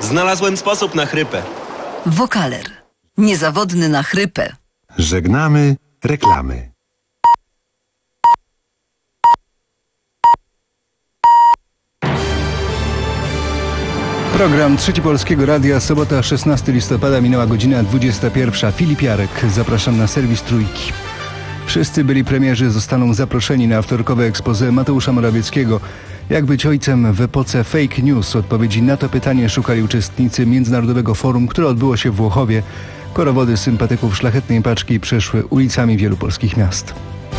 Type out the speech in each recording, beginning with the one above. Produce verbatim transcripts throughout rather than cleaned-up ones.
Znalazłem sposób na chrypę. Wokaler. Niezawodny na chrypę. Żegnamy reklamy. Program Trzeci Polskiego Radia, sobota szesnastego listopada, minęła godzina dwudziesta pierwsza. Filip Jarek, zapraszam na serwis Trójki. Wszyscy byli premierzy zostaną zaproszeni na wtorkowe expose Mateusza Morawieckiego. Jak być ojcem w epoce fake news? Odpowiedzi na to pytanie szukali uczestnicy Międzynarodowego Forum, które odbyło się w Włochowie. Korowody sympatyków Szlachetnej Paczki przeszły ulicami wielu polskich miast.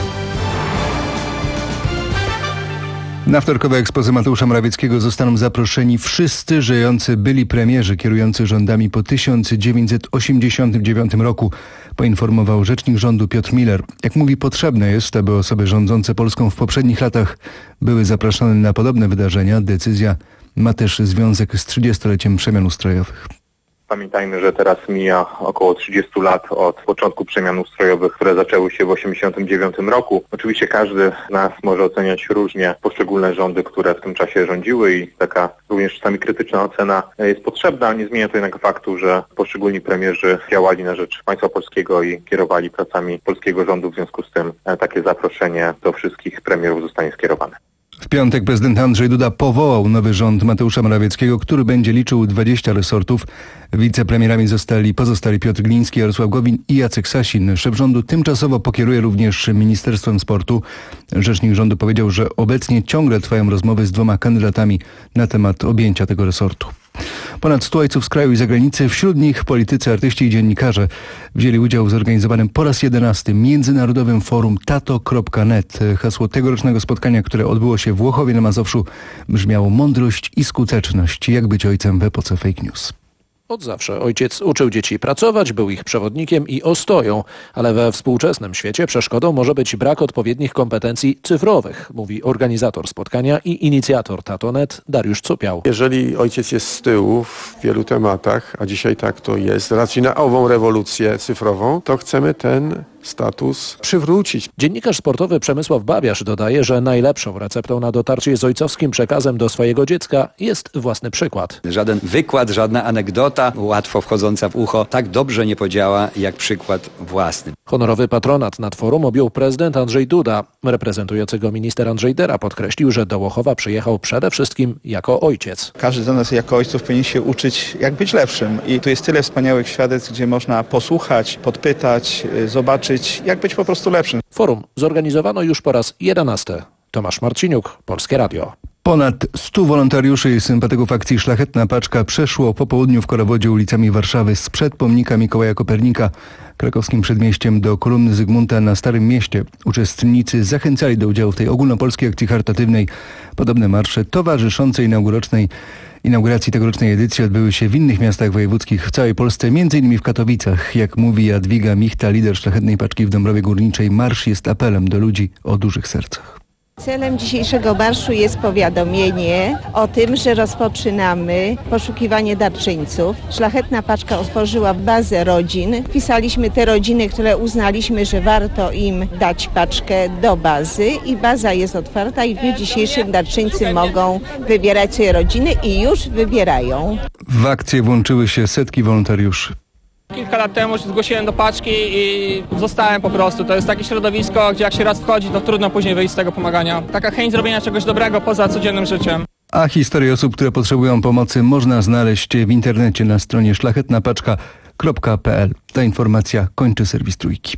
Na wtorkowe expose Mateusza Morawieckiego zostaną zaproszeni wszyscy żyjący byli premierzy kierujący rządami po tysiąc dziewięćset osiemdziesiątym dziewiątym roku, poinformował rzecznik rządu Piotr Miller. Jak mówi, potrzebne jest, aby osoby rządzące Polską w poprzednich latach były zapraszane na podobne wydarzenia. Decyzja ma też związek z trzydziestoleciem przemian ustrojowych. Pamiętajmy, że teraz mija około trzydziestu lat od początku przemian ustrojowych, które zaczęły się w osiemdziesiątym dziewiątym roku. Oczywiście każdy z nas może oceniać różnie poszczególne rządy, które w tym czasie rządziły i taka również czasami krytyczna ocena jest potrzebna, ale nie zmienia to jednak faktu, że poszczególni premierzy działali na rzecz państwa polskiego i kierowali pracami polskiego rządu. W związku z tym takie zaproszenie do wszystkich premierów zostanie skierowane. W piątek prezydent Andrzej Duda powołał nowy rząd Mateusza Morawieckiego, który będzie liczył dwadzieścia resortów. Wicepremierami zostali pozostali Piotr Gliński, Jarosław Gowin i Jacek Sasin. Szef rządu tymczasowo pokieruje również Ministerstwem Sportu. Rzecznik rządu powiedział, że obecnie ciągle trwają rozmowy z dwoma kandydatami na temat objęcia tego resortu. Ponad stu ojców z kraju i zagranicy, wśród nich politycy, artyści i dziennikarze, wzięli udział w zorganizowanym po raz jedenastym Międzynarodowym Forum tato kropka net. Hasło tegorocznego spotkania, które odbyło się w Włochowie na Mazowszu, brzmiało: mądrość i skuteczność. Jak być ojcem w epoce fake news? Od zawsze ojciec uczył dzieci pracować, był ich przewodnikiem i ostoją, ale we współczesnym świecie przeszkodą może być brak odpowiednich kompetencji cyfrowych, mówi organizator spotkania i inicjator tato kropka net Dariusz Cupiał. Jeżeli ojciec jest z tyłu w wielu tematach, a dzisiaj tak to jest, z racji na ową rewolucję cyfrową, to chcemy ten status przywrócić. Dziennikarz sportowy Przemysław Babiarz dodaje, że najlepszą receptą na dotarcie z ojcowskim przekazem do swojego dziecka jest własny przykład. Żaden wykład, żadna anegdota łatwo wchodząca w ucho tak dobrze nie podziała jak przykład własny. Honorowy patronat nad forum objął prezydent Andrzej Duda. Reprezentujący go minister Andrzej Dera podkreślił, że do Łochowa przyjechał przede wszystkim jako ojciec. Każdy z nas jako ojców powinien się uczyć, jak być lepszym. I tu jest tyle wspaniałych świadectw, gdzie można posłuchać, podpytać, zobaczyć, jak być po prostu lepszym. Forum zorganizowano już po raz jedenasty. Tomasz Marciniuk, Polskie Radio. Ponad stu wolontariuszy i sympatyków akcji Szlachetna Paczka przeszło po południu w Korowodzie ulicami Warszawy sprzed pomnika Mikołaja Kopernika krakowskim przedmieściem do kolumny Zygmunta na Starym Mieście. Uczestnicy zachęcali do udziału w tej ogólnopolskiej akcji charytatywnej. Podobne marsze towarzyszące inauguracyjnej Inauguracji tegorocznej edycji odbyły się w innych miastach wojewódzkich w całej Polsce, między innymi w Katowicach. Jak mówi Jadwiga Michta, lider Szlachetnej Paczki w Dąbrowie Górniczej, marsz jest apelem do ludzi o dużych sercach. Celem dzisiejszego marszu jest powiadomienie o tym, że rozpoczynamy poszukiwanie darczyńców. Szlachetna Paczka otworzyła bazę rodzin. Wpisaliśmy te rodziny, które uznaliśmy, że warto im dać paczkę do bazy i baza jest otwarta i w dniu dzisiejszym darczyńcy mogą wybierać sobie rodziny i już wybierają. W akcję włączyły się setki wolontariuszy. Kilka lat temu się zgłosiłem do paczki i zostałem po prostu. To jest takie środowisko, gdzie jak się raz wchodzi, to trudno później wyjść z tego pomagania. Taka chęć zrobienia czegoś dobrego poza codziennym życiem. A historie osób, które potrzebują pomocy, można znaleźć w internecie na stronie szlachetna paczka kropka p l. Ta informacja kończy serwis Trójki.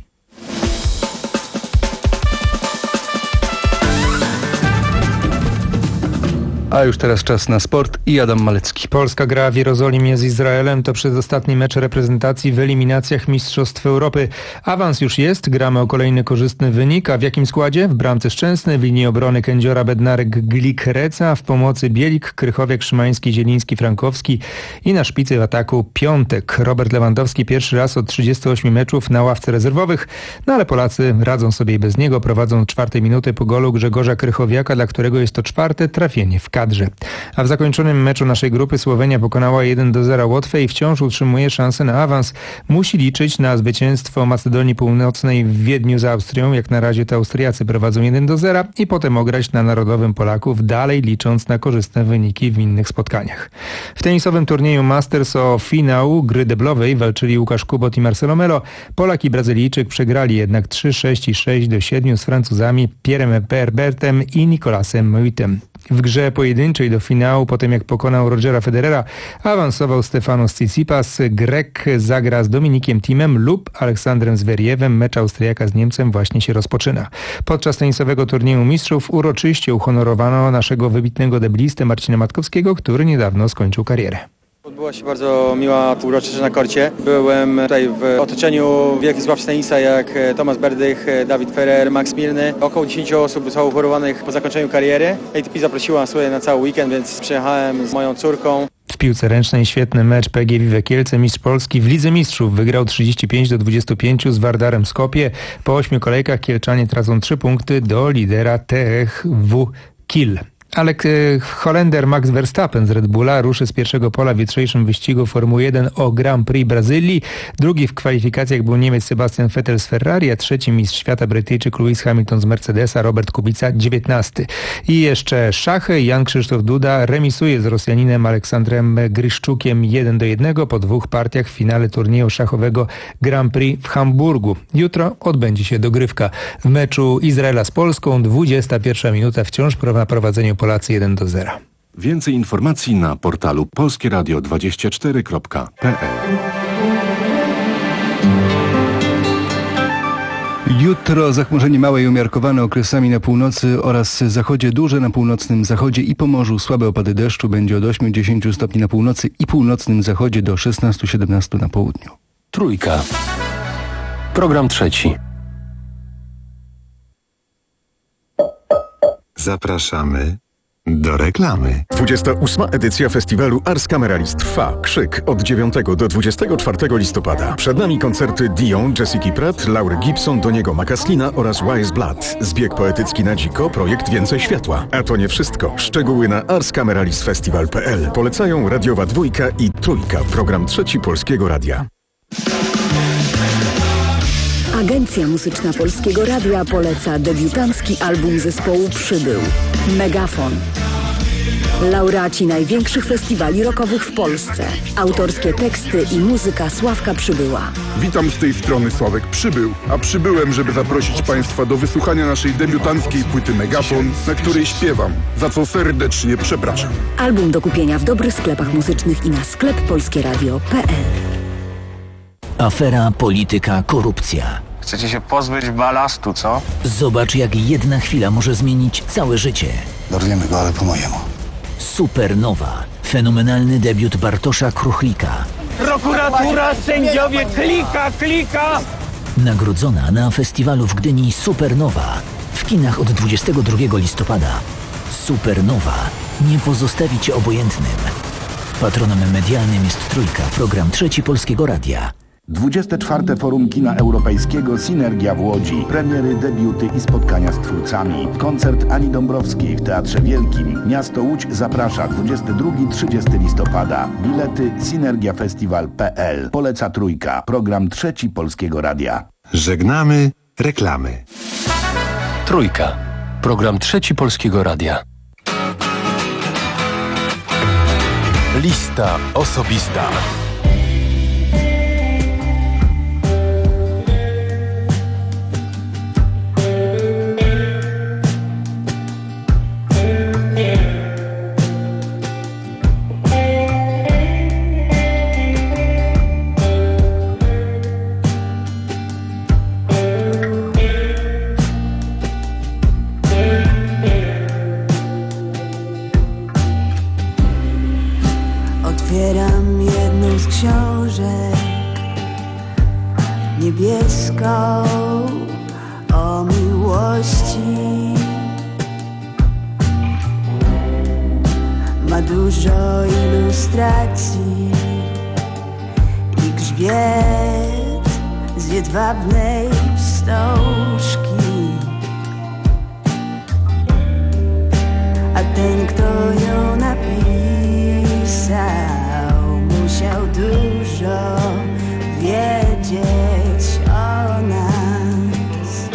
A już teraz czas na sport i Adam Malecki. Polska gra w Jerozolimie z Izraelem. To przedostatni mecz reprezentacji w eliminacjach Mistrzostw Europy. Awans już jest, gramy o kolejny korzystny wynik. A w jakim składzie? W bramce Szczęsny, w linii obrony Kędziora, Bednarek, Glik, Reca, w pomocy Bielik, Krychowiak, Szymański, Zieliński, Frankowski i na szpicy w ataku Piątek. Robert Lewandowski pierwszy raz od trzydziestu ośmiu meczów na ławce rezerwowych, no ale Polacy radzą sobie i bez niego. Prowadzą od czwartej minuty po golu Grzegorza Krychowiaka, dla którego jest to czwarte trafienie w kadrze. A w zakończonym meczu naszej grupy Słowenia pokonała jeden do zera Łotwę i wciąż utrzymuje szansę na awans. Musi liczyć na zwycięstwo Macedonii Północnej w Wiedniu z Austrią. Jak na razie to Austriacy prowadzą jeden do zera i potem ograć na Narodowym Polaków, dalej licząc na korzystne wyniki w innych spotkaniach. W tenisowym turnieju Masters o finał gry deblowej walczyli Łukasz Kubot i Marcelo Melo. Polak i Brazylijczyk przegrali jednak trzy sześć i sześć do siedmiu z Francuzami Pierrem Herbertem i Nicolasem Meutem. W grze pojedynczej do finału, po tym jak pokonał Rogera Federera, awansował Stefanos Tsitsipas. Grek zagra z Dominikiem Thiem lub Aleksandrem Zverevem. Mecz Austriaka z Niemcem właśnie się rozpoczyna. Podczas tenisowego turnieju mistrzów uroczyście uhonorowano naszego wybitnego deblistę Marcina Matkowskiego, który niedawno skończył karierę. Odbyła się bardzo miła uroczystość na korcie. Byłem tutaj w otoczeniu wielkich złapów tenisa jak Tomasz Berdych, Dawid Ferrer, Max Mirny. Około dziesięciu osób zostało uchorowanych po zakończeniu kariery. A T P zaprosiła sobie na cały weekend, więc przyjechałem z moją córką. W piłce ręcznej świetny mecz P G Vive Kielce. Mistrz Polski w Lidze Mistrzów wygrał trzydzieści pięć do dwudziestu pięciu z Wardarem Skopje. Po ośmiu kolejkach Kielczanie tracą trzy punkty do lidera T H W Kiel. Ale Holender Max Verstappen z Red Bulla ruszy z pierwszego pola w jutrzejszym wyścigu Formuły jeden o Grand Prix Brazylii. Drugi w kwalifikacjach był Niemiec Sebastian Vettel z Ferrari, a trzeci mistrz świata Brytyjczyk Lewis Hamilton z Mercedesa, Robert Kubica dziewiętnasty. I jeszcze szachy. Jan Krzysztof Duda remisuje z Rosjaninem Aleksandrem Gryszczukiem jeden do jednego po dwóch partiach w finale turnieju szachowego Grand Prix w Hamburgu. Jutro odbędzie się dogrywka. W meczu Izraela z Polską dwudziesta pierwsza minuta, wciąż na prowadzeniu Polacy jeden do zera. Więcej informacji na portalu polskie radio dwadzieścia cztery kropka p l. Jutro zachmurzenie małe i umiarkowane, okresami na północy oraz zachodzie, duże na północnym zachodzie i Pomorzu, słabe opady deszczu, będzie od ośmiu do dziesięciu stopni na północy i północnym zachodzie do szesnastu do siedemnastu na południu. Trójka. Program trzeci. Zapraszamy do reklamy. dwudziesta ósma edycja festiwalu Ars Cameralis trwa. Krzyk od dziewiątego do dwudziestego czwartego listopada. Przed nami koncerty Dion, Jessica Pratt, Laury Gibson, Doniego Macaslina oraz Wise Blood. Zbieg poetycki na dziko, projekt Więcej Światła. A to nie wszystko. Szczegóły na ars cameralis festival kropka p l. Polecają Radiowa Dwójka i Trójka. Program trzeci Polskiego Radia. Agencja Muzyczna Polskiego Radia poleca debiutancki album zespołu Przybył. Megafon. Laureaci największych festiwali rockowych w Polsce. Autorskie teksty i muzyka Sławka Przybyła. Witam z tej strony Sławek Przybył, a przybyłem, żeby zaprosić Państwa do wysłuchania naszej debiutanckiej płyty Megafon, na której śpiewam, za co serdecznie przepraszam. Album do kupienia w dobrych sklepach muzycznych i na sklep polskieradio kropka p l. Afera, polityka, korupcja. Chcecie się pozbyć balastu, co? Zobacz, jak jedna chwila może zmienić całe życie. Dorwiemy go, ale po mojemu. Supernowa. Fenomenalny debiut Bartosza Kruchlika. Prokuratura, sędziowie, klika, klika! Nagrodzona na festiwalu w Gdyni Supernowa. W kinach od dwudziestego drugiego listopada. Supernowa. Nie pozostawi cię obojętnym. Patronem medialnym jest Trójka, program trzeci Polskiego Radia. dwudzieste czwarte Forum Kina Europejskiego Synergia w Łodzi. Premiery, debiuty i spotkania z twórcami. Koncert Ani Dąbrowskiej w Teatrze Wielkim. Miasto Łódź zaprasza dwudziestego drugiego do trzydziestego listopada. Bilety synergiafestiwal kropka p l. Poleca Trójka. Program trzeci Polskiego Radia. Żegnamy reklamy. Trójka. Program trzeci Polskiego Radia. Lista osobista. Otwieram jedną z książek niebieską o miłości. Ma dużo ilustracji i grzbiet z jedwabnej wstążki. A ten, kto ją napisał, musiał dużo wiedzieć o nas,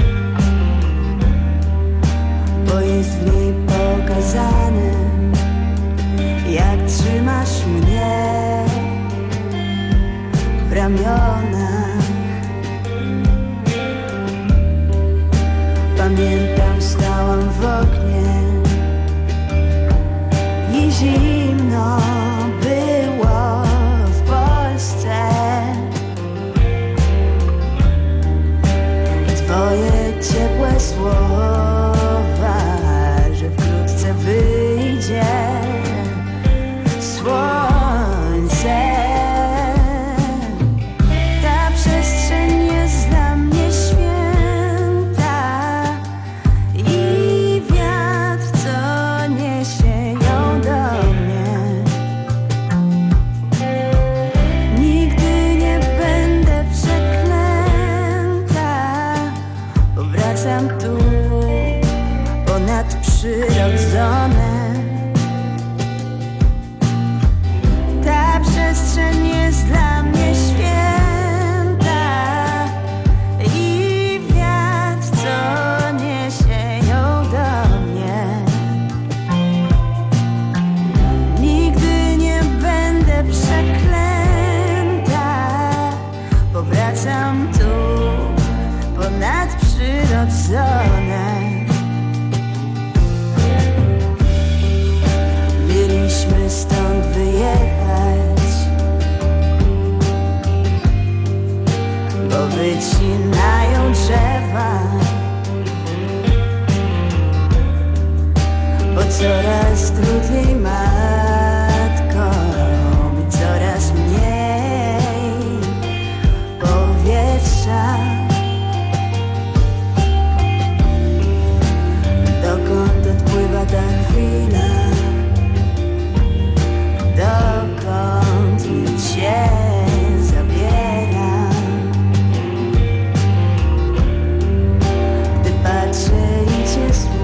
bo jest w niej pokazane, jak trzymasz mnie w ramionach. Pamiętam, stałam w oknie i zimno było w Polsce. I twoje ciepłe słowa, że wkrótce wyjdzie słońce. Ta przestrzeń jest dla mnie święta i wiatr, co niesie ją do mnie. Nigdy nie będę przeklęta, bo wracam tu ponadprzyrodzone. Ta przestrzeń jest dla mnie święta i wiatr, co niesie ją do mnie. Nigdy nie będę przeklęta, bo wracam tu ponadprzyrodzone. Mieliśmy stąd wyjechać, bo wycinają drzewa, bo coraz trudniej matko, by coraz mniej powietrza. Dokąd odpływa ta chwila? Dokąd cię zabiera? Gdy patrzę i cię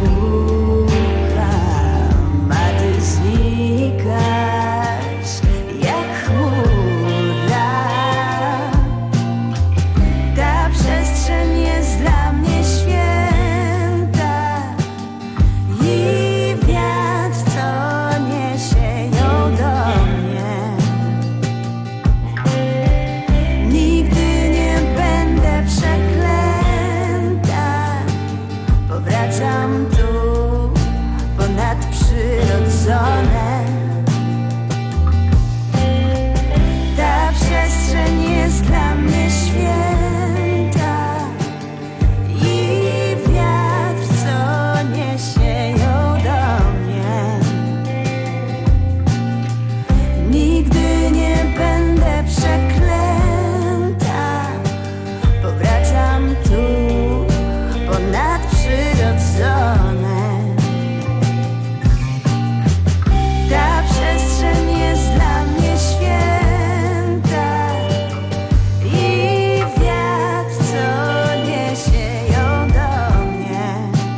słucham, a ty znikasz jak chmura. Ta przestrzeń jest dla mnie święta i wiatr, co niesie ją do mnie. Nigdy nie będę przeklęta, bo wracam tu ponadprzyrodzone. Ta przestrzeń jest dla mnie święta i wiatr, co niesie ją do mnie. Nigdy nie będę przeklęta, bo wracam tu ponadprzyrodzone. Ta przestrzeń jest dla mnie święta i wiatr, co niesie ją do mnie.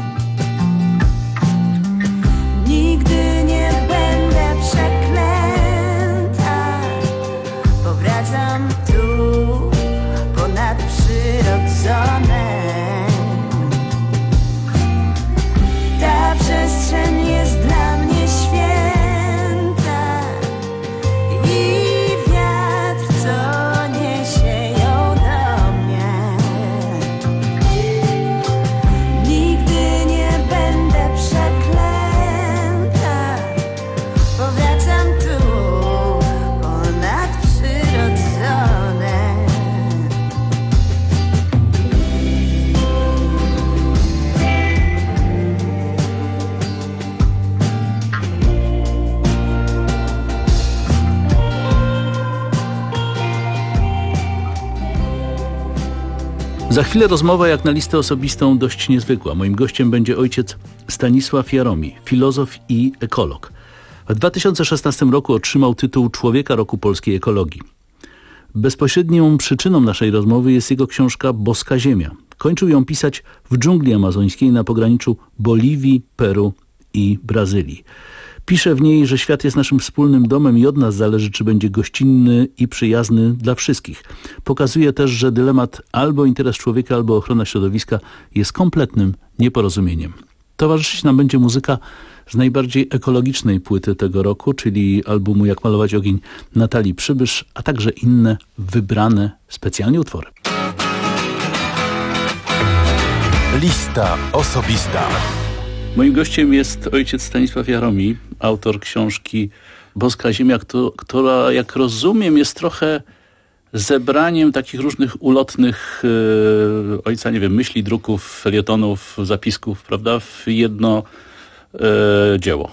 Nigdy nie będę przeklęta, bo wracam tu ponadprzyrodzone. Ta przestrzeń jest dla mnie święta i wiatr, co niesie ją do mnie. Nigdy nie będę przeklęta, bo wracam tu ponadprzyrodzone. Za chwilę rozmowa jak na listę osobistą dość niezwykła. Moim gościem będzie ojciec Stanisław Jaromi, filozof i ekolog. W dwa tysiące szesnastym roku otrzymał tytuł Człowieka Roku Polskiej Ekologii. Bezpośrednią przyczyną naszej rozmowy jest jego książka Boska Ziemia. Kończył ją pisać w dżungli amazońskiej na pograniczu Boliwii, Peru i Brazylii. Pisze w niej, że świat jest naszym wspólnym domem i od nas zależy, czy będzie gościnny i przyjazny dla wszystkich. Pokazuje też, że dylemat albo interes człowieka, albo ochrona środowiska jest kompletnym nieporozumieniem. Towarzyszyć nam będzie muzyka z najbardziej ekologicznej płyty tego roku, czyli albumu Jak malować ogień Natalii Przybysz, a także inne wybrane specjalnie utwory. Lista osobista. Moim gościem jest ojciec Stanisław Jaromi, autor książki Boska Ziemia, która, jak rozumiem, jest trochę zebraniem takich różnych ulotnych yy, ojca, nie wiem, myśli, druków, felietonów, zapisków, prawda, w jedno yy, dzieło.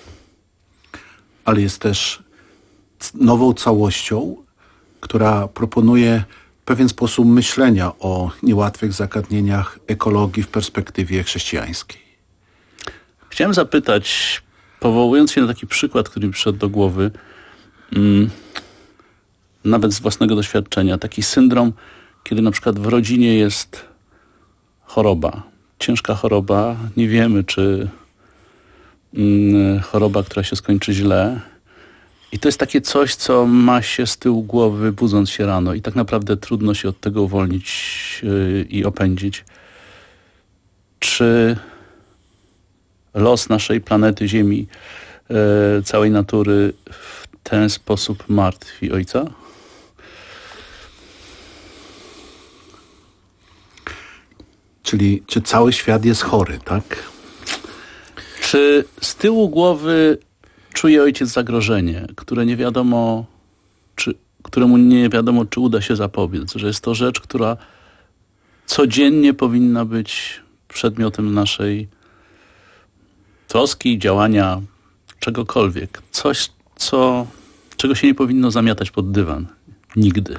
Ale jest też nową całością, która proponuje pewien sposób myślenia o niełatwych zagadnieniach ekologii w perspektywie chrześcijańskiej. Chciałem zapytać, powołując się na taki przykład, który mi przyszedł do głowy, mm, nawet z własnego doświadczenia, taki syndrom, kiedy na przykład w rodzinie jest choroba, ciężka choroba, nie wiemy, czy mm, choroba, która się skończy źle. I to jest takie coś, co ma się z tyłu głowy, budząc się rano i tak naprawdę trudno się od tego uwolnić yy, i opędzić. Czy los naszej planety Ziemi, yy, całej natury w ten sposób martwi ojca? Czyli czy cały świat jest chory, tak? Czy z tyłu głowy czuje ojciec zagrożenie, które nie wiadomo, czy, któremu nie wiadomo, czy uda się zapobiec, że jest to rzecz, która codziennie powinna być przedmiotem naszej troski, działania, czegokolwiek. Coś, co, czego się nie powinno zamiatać pod dywan. Nigdy.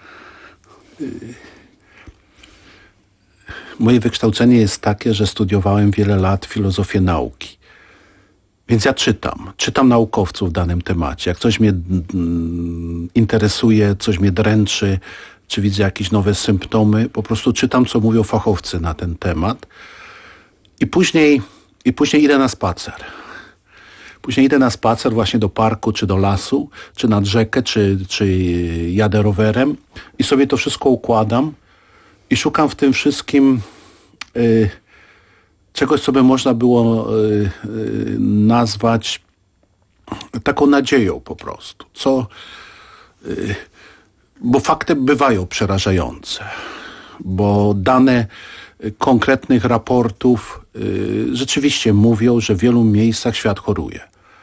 Moje wykształcenie jest takie, że studiowałem wiele lat filozofię nauki. Więc ja czytam. Czytam naukowców w danym temacie. Jak coś mnie mm, interesuje, coś mnie dręczy, czy widzę jakieś nowe symptomy, po prostu czytam, co mówią fachowcy na ten temat. I później, i później idę na spacer. Później idę na spacer właśnie do parku, czy do lasu, czy nad rzekę, czy, czy jadę rowerem i sobie to wszystko układam i szukam w tym wszystkim y, czegoś, co by można było y, y, nazwać taką nadzieją po prostu. Co, y, bo fakty bywają przerażające, bo dane konkretnych raportów y, rzeczywiście mówią, że w wielu miejscach świat choruje.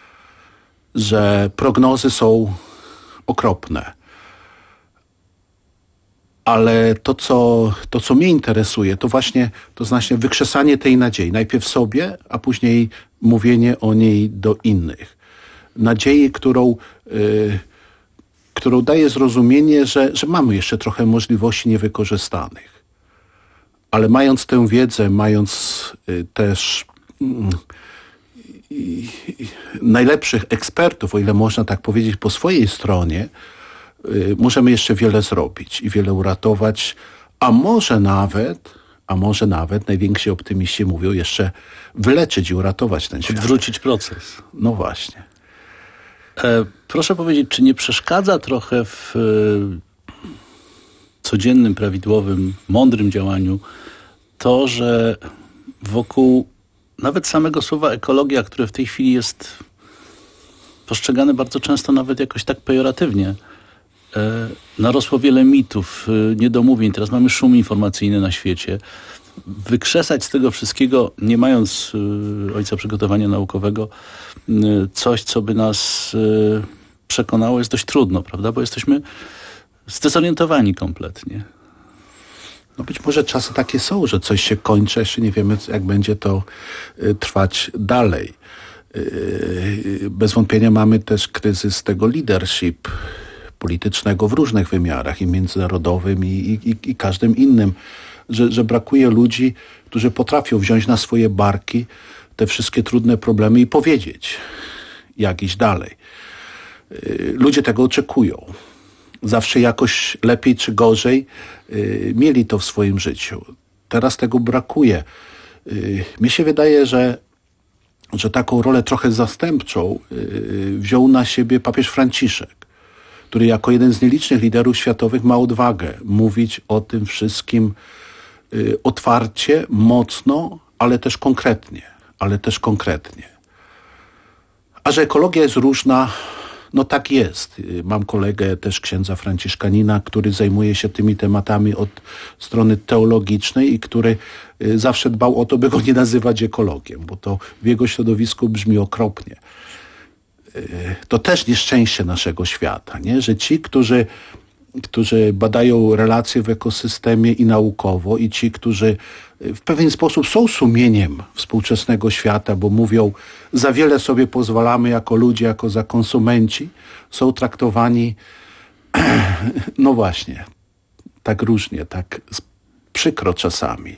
Że prognozy są okropne. Ale to co, to, co mnie interesuje, to właśnie to znaczy wykrzesanie tej nadziei. Najpierw sobie, a później mówienie o niej do innych. Nadziei, którą, y, którą daje zrozumienie, że, że mamy jeszcze trochę możliwości niewykorzystanych. Ale mając tę wiedzę, mając y, też y, y, najlepszych ekspertów, o ile można tak powiedzieć, po swojej stronie, y, możemy jeszcze wiele zrobić i wiele uratować, a może nawet, a może nawet, najwięksi optymiści mówią, jeszcze wyleczyć i uratować ten świat. Odwrócić proces. No właśnie. E, proszę powiedzieć, czy nie przeszkadza trochę w e, codziennym, prawidłowym, mądrym działaniu to, że wokół nawet samego słowa ekologia, które w tej chwili jest postrzegane bardzo często nawet jakoś tak pejoratywnie, e, narosło wiele mitów, e, niedomówień. Teraz mamy szum informacyjny na świecie. Wykrzesać z tego wszystkiego, nie mając y, ojca przygotowania naukowego, y, coś, co by nas y, przekonało, jest dość trudno, prawda? Bo jesteśmy zdezorientowani kompletnie. No być może czasy takie są, że coś się kończy, jeszcze nie wiemy, jak będzie to y, trwać dalej. Y, bez wątpienia mamy też kryzys tego leadership politycznego w różnych wymiarach, i międzynarodowym, i, i, i każdym innym. Że, że brakuje ludzi, którzy potrafią wziąć na swoje barki te wszystkie trudne problemy i powiedzieć, jak iść dalej. Ludzie tego oczekują. Zawsze jakoś lepiej czy gorzej mieli to w swoim życiu. Teraz tego brakuje. Mnie się wydaje, że że taką rolę trochę zastępczą yy, wziął na siebie papież Franciszek, który jako jeden z nielicznych liderów światowych ma odwagę mówić o tym wszystkim yy, otwarcie, mocno, ale też konkretnie, ale też konkretnie. A że ekologia jest różna, no tak jest. Mam kolegę też księdza franciszkanina, który zajmuje się tymi tematami od strony teologicznej i który zawsze dbał o to, by go nie nazywać ekologiem, bo to w jego środowisku brzmi okropnie. To też nieszczęście naszego świata, nie? Że ci, którzy, którzy badają relacje w ekosystemie i naukowo, i ci, którzy w pewien sposób są sumieniem współczesnego świata, bo mówią, za wiele sobie pozwalamy jako ludzie, jako za konsumenci, są traktowani no właśnie, tak różnie, tak przykro czasami.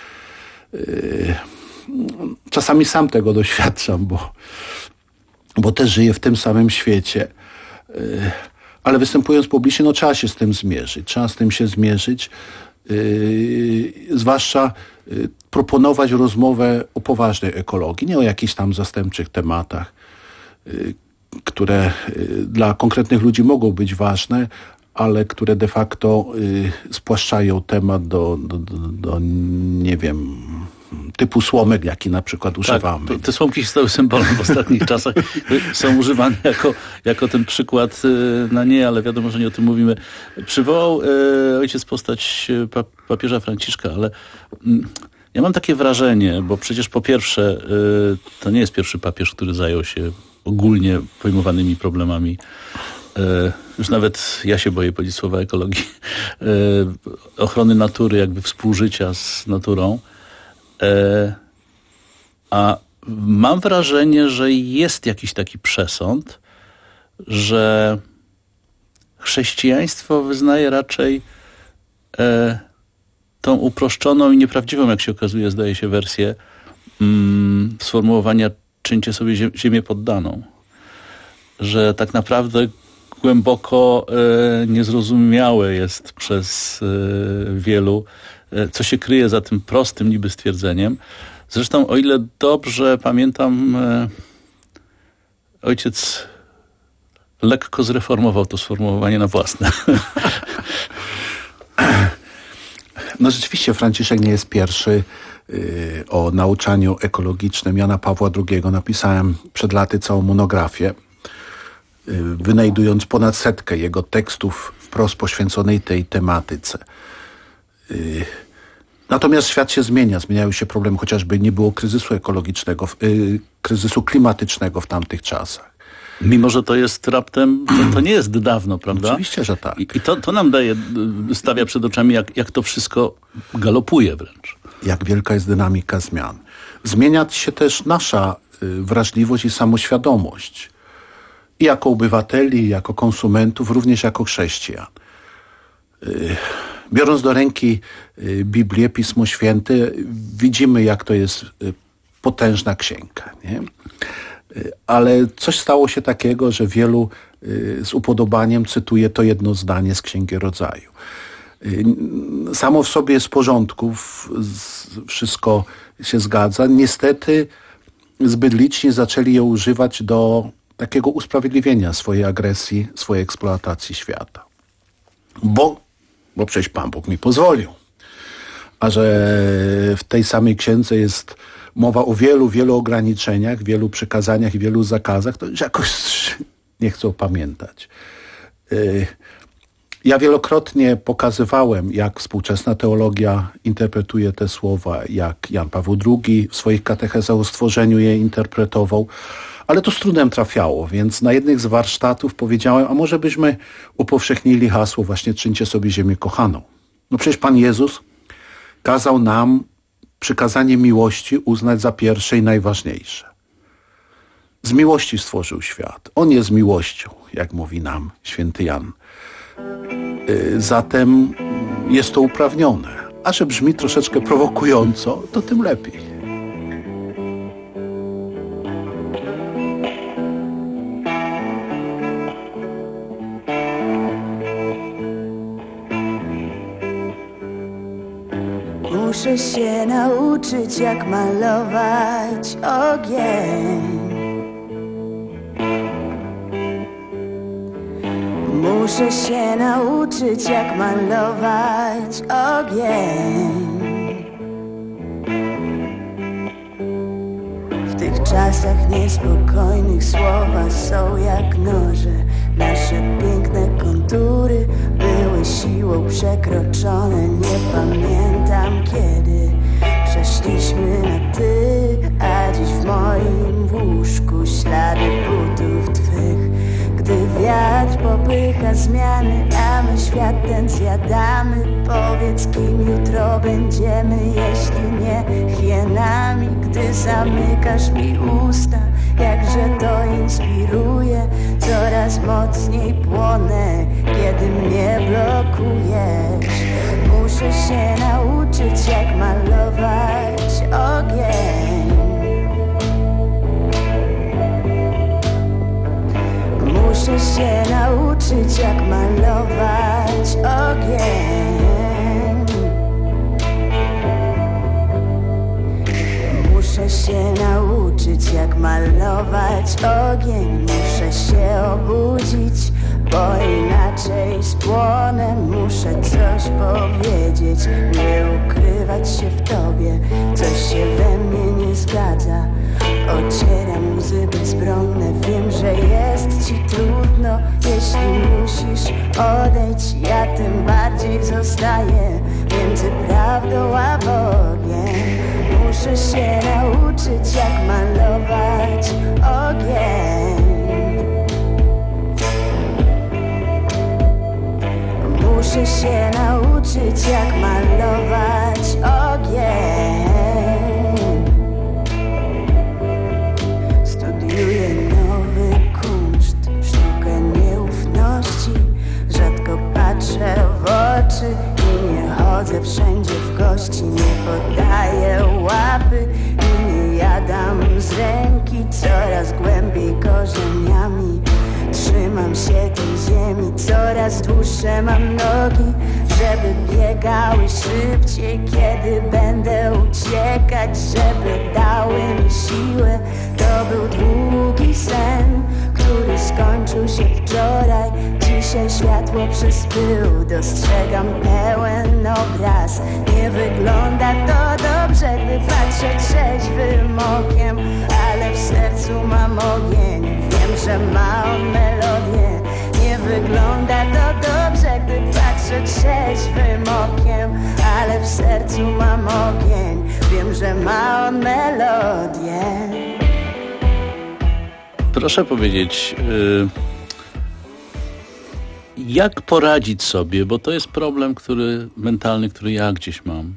Czasami sam tego doświadczam, bo, bo też żyję w tym samym świecie. Ale występując publicznie, no trzeba się z tym zmierzyć. Trzeba z tym się zmierzyć. Yy, zwłaszcza yy, proponować rozmowę o poważnej ekologii, nie o jakichś tam zastępczych tematach, yy, które yy, dla konkretnych ludzi mogą być ważne, ale które de facto yy, spłaszczają temat do, do, do, do, nie wiem, typu słomek, jaki na przykład używamy. Tak, te słomki stały symbolem w ostatnich czasach. Są używane jako, jako ten przykład na nie, ale wiadomo, że nie o tym mówimy. Przywołał e, ojciec postać pa, papieża Franciszka, ale mm, ja mam takie wrażenie, bo przecież po pierwsze e, to nie jest pierwszy papież, który zajął się ogólnie pojmowanymi problemami. E, już nawet ja się boję powiedzieć słowa ekologii. E, ochrony natury, jakby współżycia z naturą. A mam wrażenie, że jest jakiś taki przesąd, że chrześcijaństwo wyznaje raczej e, tą uproszczoną i nieprawdziwą, jak się okazuje, zdaje się, wersję mm, sformułowania czyńcie sobie ziem, ziemię poddaną. Że tak naprawdę głęboko e, niezrozumiałe jest przez e, wielu, co się kryje za tym prostym niby stwierdzeniem. Zresztą, o ile dobrze pamiętam, e, ojciec lekko zreformował to sformułowanie na własne. No rzeczywiście Franciszek nie jest pierwszy. Yy, o nauczaniu ekologicznym Jana Pawła drugiego napisałem przed laty całą monografię, yy, wynajdując ponad setkę jego tekstów wprost poświęconej tej tematyce. Natomiast świat się zmienia, zmieniają się problemy, chociażby nie było kryzysu ekologicznego, yy, kryzysu klimatycznego w tamtych czasach. Mimo, że to jest raptem, to, to nie jest dawno, prawda? Oczywiście, że tak. I, i to, to nam daje, stawia przed oczami, jak, jak to wszystko galopuje wręcz. Jak wielka jest dynamika zmian. Zmienia się też nasza yy, wrażliwość i samoświadomość. I jako obywateli, i jako konsumentów, również jako chrześcijan. Yy. Biorąc do ręki Biblię, Pismo Święte, widzimy, jak to jest potężna księga, nie? Ale coś stało się takiego, że wielu z upodobaniem cytuje to jedno zdanie z Księgi Rodzaju. Samo w sobie jest w porządku, wszystko się zgadza. Niestety zbyt liczni zaczęli je używać do takiego usprawiedliwienia swojej agresji, swojej eksploatacji świata. Bo Bo przecież Pan Bóg mi pozwolił. A że w tej samej księdze jest mowa o wielu, wielu ograniczeniach, wielu przykazaniach i wielu zakazach, to już jakoś nie chcą pamiętać. Ja wielokrotnie pokazywałem, jak współczesna teologia interpretuje te słowa, jak Jan Paweł drugi w swoich katechezach o stworzeniu je interpretował, ale to z trudem trafiało, więc na jednych z warsztatów powiedziałem, a może byśmy upowszechnili hasło właśnie czyńcie sobie ziemię kochaną. No przecież Pan Jezus kazał nam przykazanie miłości uznać za pierwsze i najważniejsze. Z miłości stworzył świat. On jest miłością, jak mówi nam święty Jan. Zatem jest to uprawnione. A że brzmi troszeczkę prowokująco, to tym lepiej. Muszę się nauczyć, jak malować ogień. Muszę się nauczyć, jak malować ogień. W tych czasach niespokojnych słowa są jak noże. Nasze piękne kontury były siłą przekroczone. Nie pamiętam kiedy przeszliśmy na ty, a dziś w moim łóżku ślady butów twych. Gdy wiatr popycha zmiany, a my świat ten zjadamy. Powiedz, kim jutro będziemy, jeśli nie hienami. Gdy zamykasz mi usta, jakże to inspiruje. Coraz mocniej płonę, kiedy mnie blokujesz. Muszę się nauczyć, jak malować ogień. Muszę się nauczyć, jak malować ogień. Muszę się nauczyć, jak malować ogień. Muszę się obudzić, bo inaczej spłonę. Muszę coś powiedzieć, nie ukrywać się w tobie. Coś się we mnie nie zgadza. Ocieram łzy bezbronne. Wiem, że jest ci trudno. Jeśli musisz odejść, ja tym bardziej zostaję między prawdą a Bogiem. Muszę się nauczyć, jak malować ogień. Muszę się nauczyć, jak malować ogień. Studiuję nowy kunszt, sztukę nieufności. Rzadko patrzę w oczy i nie chodzę wszędzie w gości. Nie podaję łapy i nie jadam z ręki. Coraz głębiej korzeniami trzymam się tej ziemi. Coraz dłuższe mam nogi, żeby biegały szybciej. Kiedy będę uciekać, żeby dały mi siłę. To był długi sen, który skończył się wczoraj. Dzisiaj światło przez pył, dostrzegam pełen obraz. Nie wygląda to dobrze, gdy patrzę trzeźwym okiem, ale w sercu mam ogień. Wiem, że ma on melodię. Nie wygląda to dobrze, gdy patrzę trzeźwym okiem, ale w sercu mam ogień. Wiem, że ma on melodię. Proszę powiedzieć, jak poradzić sobie, bo to jest problem, który mentalny, który ja gdzieś mam,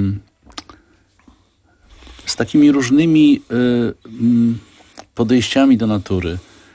z takimi różnymi podejściami do natury.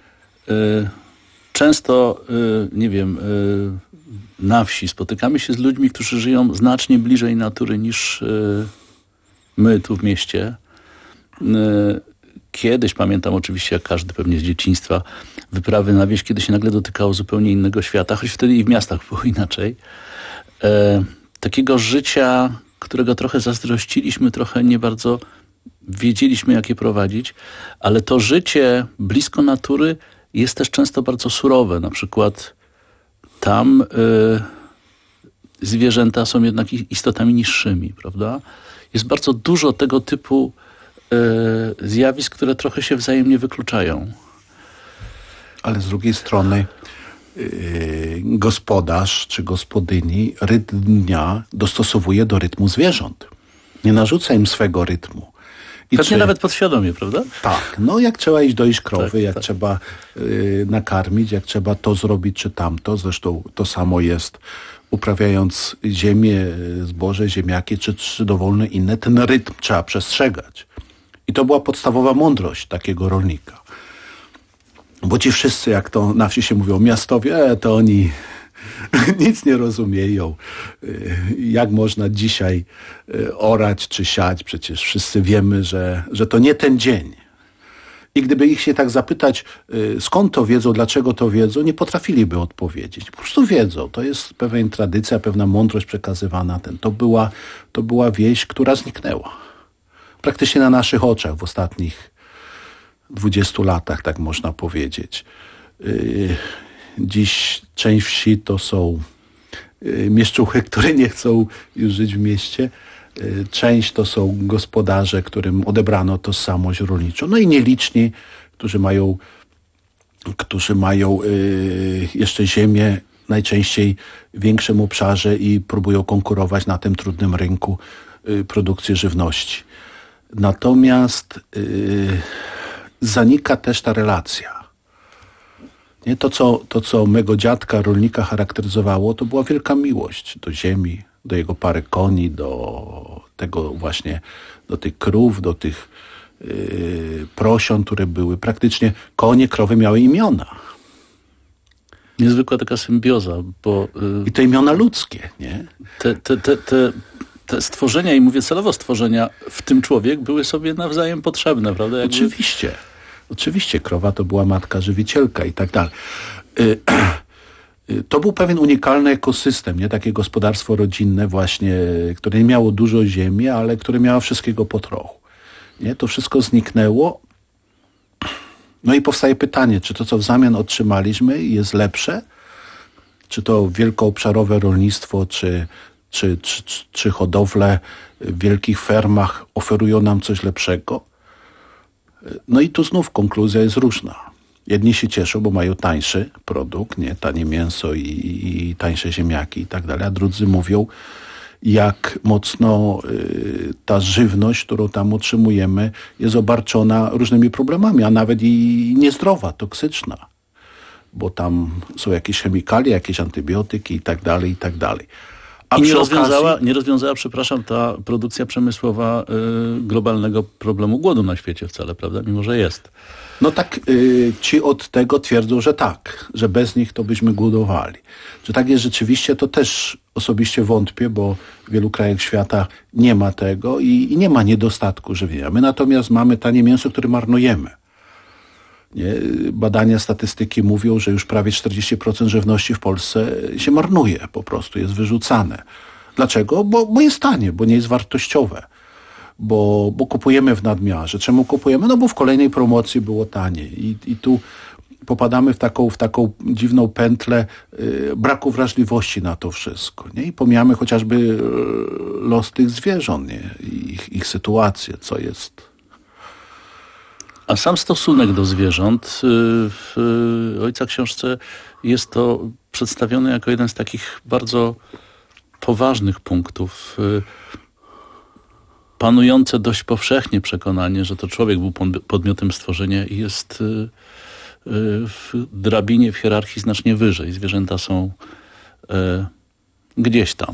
Często, nie wiem, na wsi spotykamy się z ludźmi, którzy żyją znacznie bliżej natury niż my tu w mieście. Kiedyś, pamiętam oczywiście, jak każdy pewnie z dzieciństwa, wyprawy na wieś, kiedy się nagle dotykało zupełnie innego świata, choć wtedy i w miastach było inaczej. E, takiego życia, którego trochę zazdrościliśmy, trochę nie bardzo wiedzieliśmy, jak je prowadzić, ale to życie blisko natury jest też często bardzo surowe. Na przykład tam e, zwierzęta są jednak istotami niższymi, prawda? Jest bardzo dużo tego typu zjawisk, które trochę się wzajemnie wykluczają. Ale z drugiej strony yy, gospodarz czy gospodyni rytm dnia dostosowuje do rytmu zwierząt. Nie narzuca im swego rytmu. I Pewnie czy... nawet podświadomie, prawda? Tak. No jak trzeba iść doiść krowy, tak, jak tak. trzeba yy, nakarmić, jak trzeba to zrobić czy tamto. Zresztą to samo jest uprawiając ziemię, zboże, ziemniaki czy, czy dowolne inne. Ten rytm trzeba przestrzegać. I to była podstawowa mądrość takiego rolnika. Bo ci wszyscy, jak to na wsi się mówią, miastowie, e, to oni nic nie rozumieją. Jak można dzisiaj orać czy siać? Przecież wszyscy wiemy, że, że to nie ten dzień. I gdyby ich się tak zapytać, skąd to wiedzą, dlaczego to wiedzą, nie potrafiliby odpowiedzieć. Po prostu wiedzą. To jest pewna tradycja, pewna mądrość przekazywana. Ten, to, była, to była wieś, która zniknęła. Praktycznie na naszych oczach w ostatnich dwudziestu latach, tak można powiedzieć. Dziś część wsi to są mieszczuchy, które nie chcą już żyć w mieście. Część to są gospodarze, którym odebrano tożsamość rolniczą. No i nieliczni, którzy mają, którzy mają y, jeszcze ziemię, najczęściej w większym obszarze i próbują konkurować na tym trudnym rynku y, produkcji żywności. Natomiast y, zanika też ta relacja. Nie? To, co, to, co mego dziadka, rolnika charakteryzowało, to była wielka miłość do ziemi, do jego parę koni, do tego właśnie, do tych krów, do tych yy, prosion, które były. Praktycznie konie, krowy miały imiona. Niezwykła taka symbioza, bo... Yy, I to imiona ludzkie, nie? Te, te, te, te, te stworzenia, i mówię celowo stworzenia, w tym człowiek, były sobie nawzajem potrzebne, prawda? Jakby... Oczywiście. Oczywiście, krowa to była matka żywicielka i tak dalej. Yy, To był pewien unikalny ekosystem, nie? Takie gospodarstwo rodzinne właśnie, które nie miało dużo ziemi, ale które miało wszystkiego po trochu. Nie? To wszystko zniknęło. No i powstaje pytanie, czy to, co w zamian otrzymaliśmy, jest lepsze? Czy to wielkoobszarowe rolnictwo, czy, czy, czy, czy hodowle w wielkich fermach oferują nam coś lepszego? No i tu znów konkluzja jest różna. Jedni się cieszą, bo mają tańszy produkt, nie, tanie mięso i, i tańsze ziemniaki i tak dalej, a drudzy mówią, jak mocno y, ta żywność, którą tam otrzymujemy, jest obarczona różnymi problemami, a nawet i niezdrowa, toksyczna, bo tam są jakieś chemikalia, jakieś antybiotyki i tak dalej, i tak dalej. A I nie rozwiązała, okazji... nie rozwiązała, przepraszam, ta produkcja przemysłowa y, globalnego problemu głodu na świecie wcale, prawda? Mimo że jest. No tak, y, ci od tego twierdzą, że tak, że bez nich to byśmy głodowali. Że tak jest rzeczywiście, to też osobiście wątpię, bo w wielu krajach świata nie ma tego i, i nie ma niedostatku żywienia. My natomiast mamy tanie mięso, które marnujemy. Nie? Badania, statystyki mówią, że już prawie czterdzieści procent żywności w Polsce się marnuje, po prostu jest wyrzucane. Dlaczego? Bo, bo jest tanie, bo nie jest wartościowe. Bo, bo kupujemy w nadmiarze. Czemu kupujemy? No bo w kolejnej promocji było taniej. I, i tu popadamy w taką, w taką dziwną pętlę y, braku wrażliwości na to wszystko. Nie? I pomijamy chociażby y, los tych zwierząt, nie? Ich, ich sytuację, co jest... A sam stosunek do zwierząt w Ojca książce jest to przedstawione jako jeden z takich bardzo poważnych punktów. Panujące dość powszechnie przekonanie, że to człowiek był podmiotem stworzenia i jest w drabinie, w hierarchii znacznie wyżej. Zwierzęta są gdzieś tam.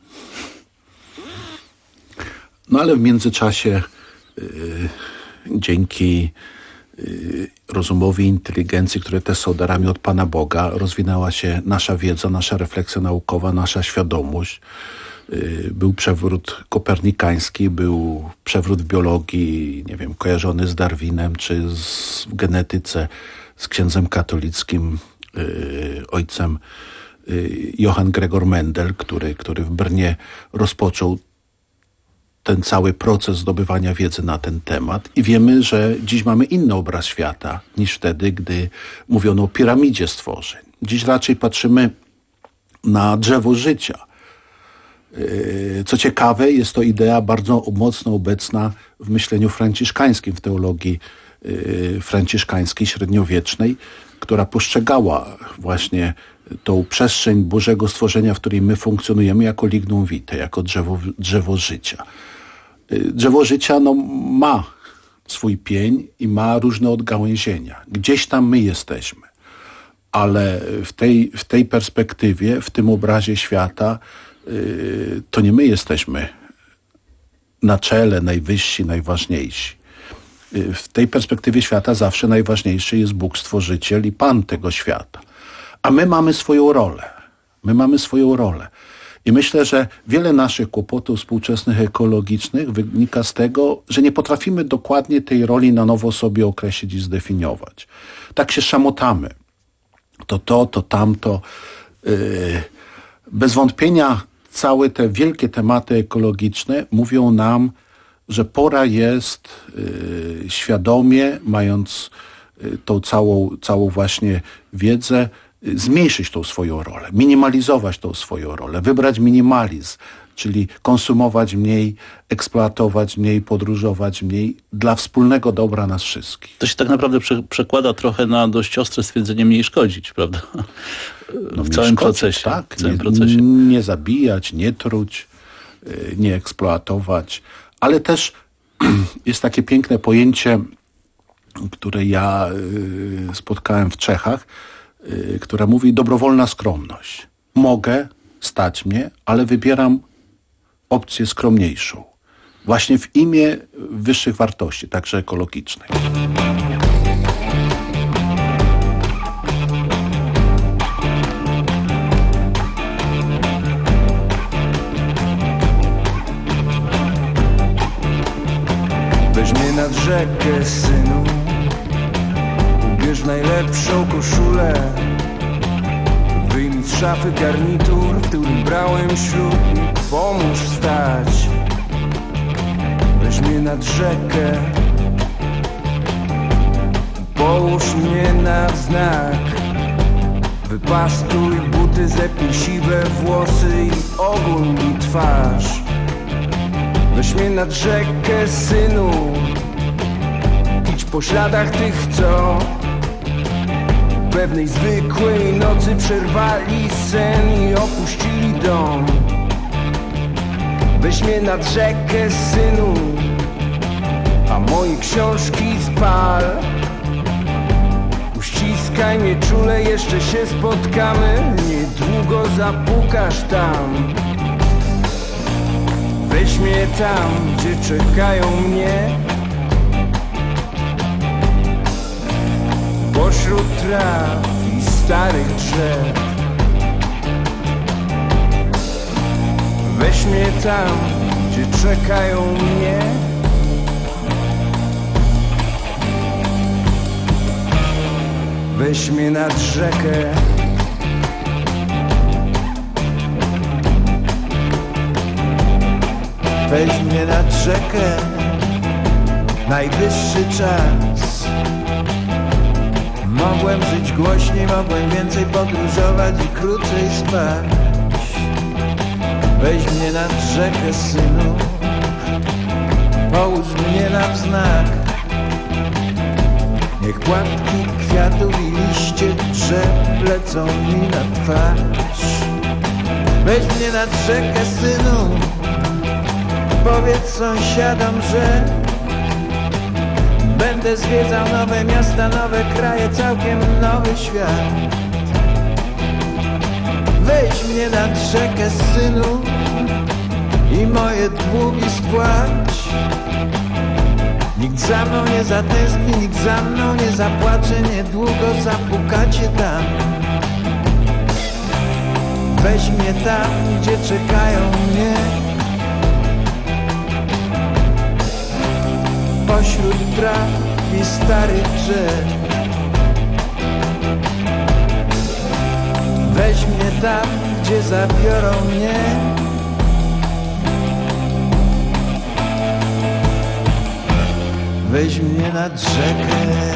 No ale w międzyczasie yy, dzięki yy, rozumowi inteligencji, które też są darami od Pana Boga, rozwinęła się nasza wiedza, nasza refleksja naukowa, nasza świadomość. Yy, był przewrót kopernikański, był przewrót w biologii, nie wiem, kojarzony z Darwinem, czy z, w genetyce z księdzem katolickim, yy, ojcem yy, Johann Gregor Mendel, który, który w Brnie rozpoczął ten cały proces zdobywania wiedzy na ten temat i wiemy, że dziś mamy inny obraz świata niż wtedy, gdy mówiono o piramidzie stworzeń. Dziś raczej patrzymy na drzewo życia. Co ciekawe, jest to idea bardzo mocno obecna w myśleniu franciszkańskim, w teologii franciszkańskiej, średniowiecznej, która postrzegała właśnie tą przestrzeń Bożego stworzenia, w której my funkcjonujemy, jako lignum vitae, jako drzewo, drzewo życia. Drzewo życia no, ma swój pień i ma różne odgałęzienia. Gdzieś tam my jesteśmy. Ale w tej, w tej perspektywie, w tym obrazie świata, yy, to nie my jesteśmy na czele, najwyżsi, najważniejsi. Yy, w tej perspektywie świata zawsze najważniejszy jest Bóg Stworzyciel i Pan tego świata. A my mamy swoją rolę. My mamy swoją rolę. I myślę, że wiele naszych kłopotów współczesnych ekologicznych wynika z tego, że nie potrafimy dokładnie tej roli na nowo sobie określić i zdefiniować. Tak się szamotamy. To to, to tamto. Bez wątpienia całe te wielkie tematy ekologiczne mówią nam, że pora jest świadomie, mając tą całą, całą właśnie wiedzę, zmniejszyć tą swoją rolę, minimalizować tą swoją rolę, wybrać minimalizm, czyli konsumować mniej, eksploatować mniej, podróżować mniej dla wspólnego dobra nas wszystkich. To się tak naprawdę prze, przekłada trochę na dość ostre stwierdzenie mniej szkodzić, prawda? No, w całym szkodzić, procesie. Tak, w całym nie, procesie. nie zabijać, nie truć, nie eksploatować, ale też jest takie piękne pojęcie, które ja spotkałem w Czechach, która mówi dobrowolna skromność. Mogę, stać mnie, ale wybieram opcję skromniejszą. Właśnie w imię wyższych wartości, także ekologicznych. Weź mnie nad rzekę, synu, ubierz najlepszą koszulę, wyjmij z szafy garnitur, w którym brałem ślub, pomóż wstać. Weź mnie nad rzekę, połóż mnie na wznak, wypastuj buty, zepnij siwe włosy i ogól mi twarz. Weź mnie nad rzekę, synu, idź po śladach tych, co pewnej zwykłej nocy przerwali sen i opuścili dom. Weź mnie nad rzekę, synu, a moje książki spal. Uściskaj mnie czule, jeszcze się spotkamy, niedługo zapukasz tam. Weź mnie tam, gdzie czekają mnie, pośród traw i starych drzew. Weź mnie tam, gdzie czekają mnie, weź mnie nad rzekę. Weź mnie nad rzekę, najwyższy czas. Mogłem żyć głośniej, mogłem więcej podróżować i krócej spać. Weź mnie nad rzekę, synu, połóż mnie na wznak. Niech płatki kwiatów i liście drzew lecą mi na twarz. Weź mnie nad rzekę, synu, powiedz sąsiadom, że będę zwiedzał nowe miasta, nowe kraje, całkiem nowy świat. Weź mnie nad rzekę, synu, i moje długi spłać. Nikt za mną nie zatęskni, nikt za mną nie zapłacze, niedługo zapukacie tam. Weź mnie tam, gdzie czekają mnie, pośród traw i starych drzew. Weź mnie tam, gdzie zabiorą mnie, weź mnie nad rzekę.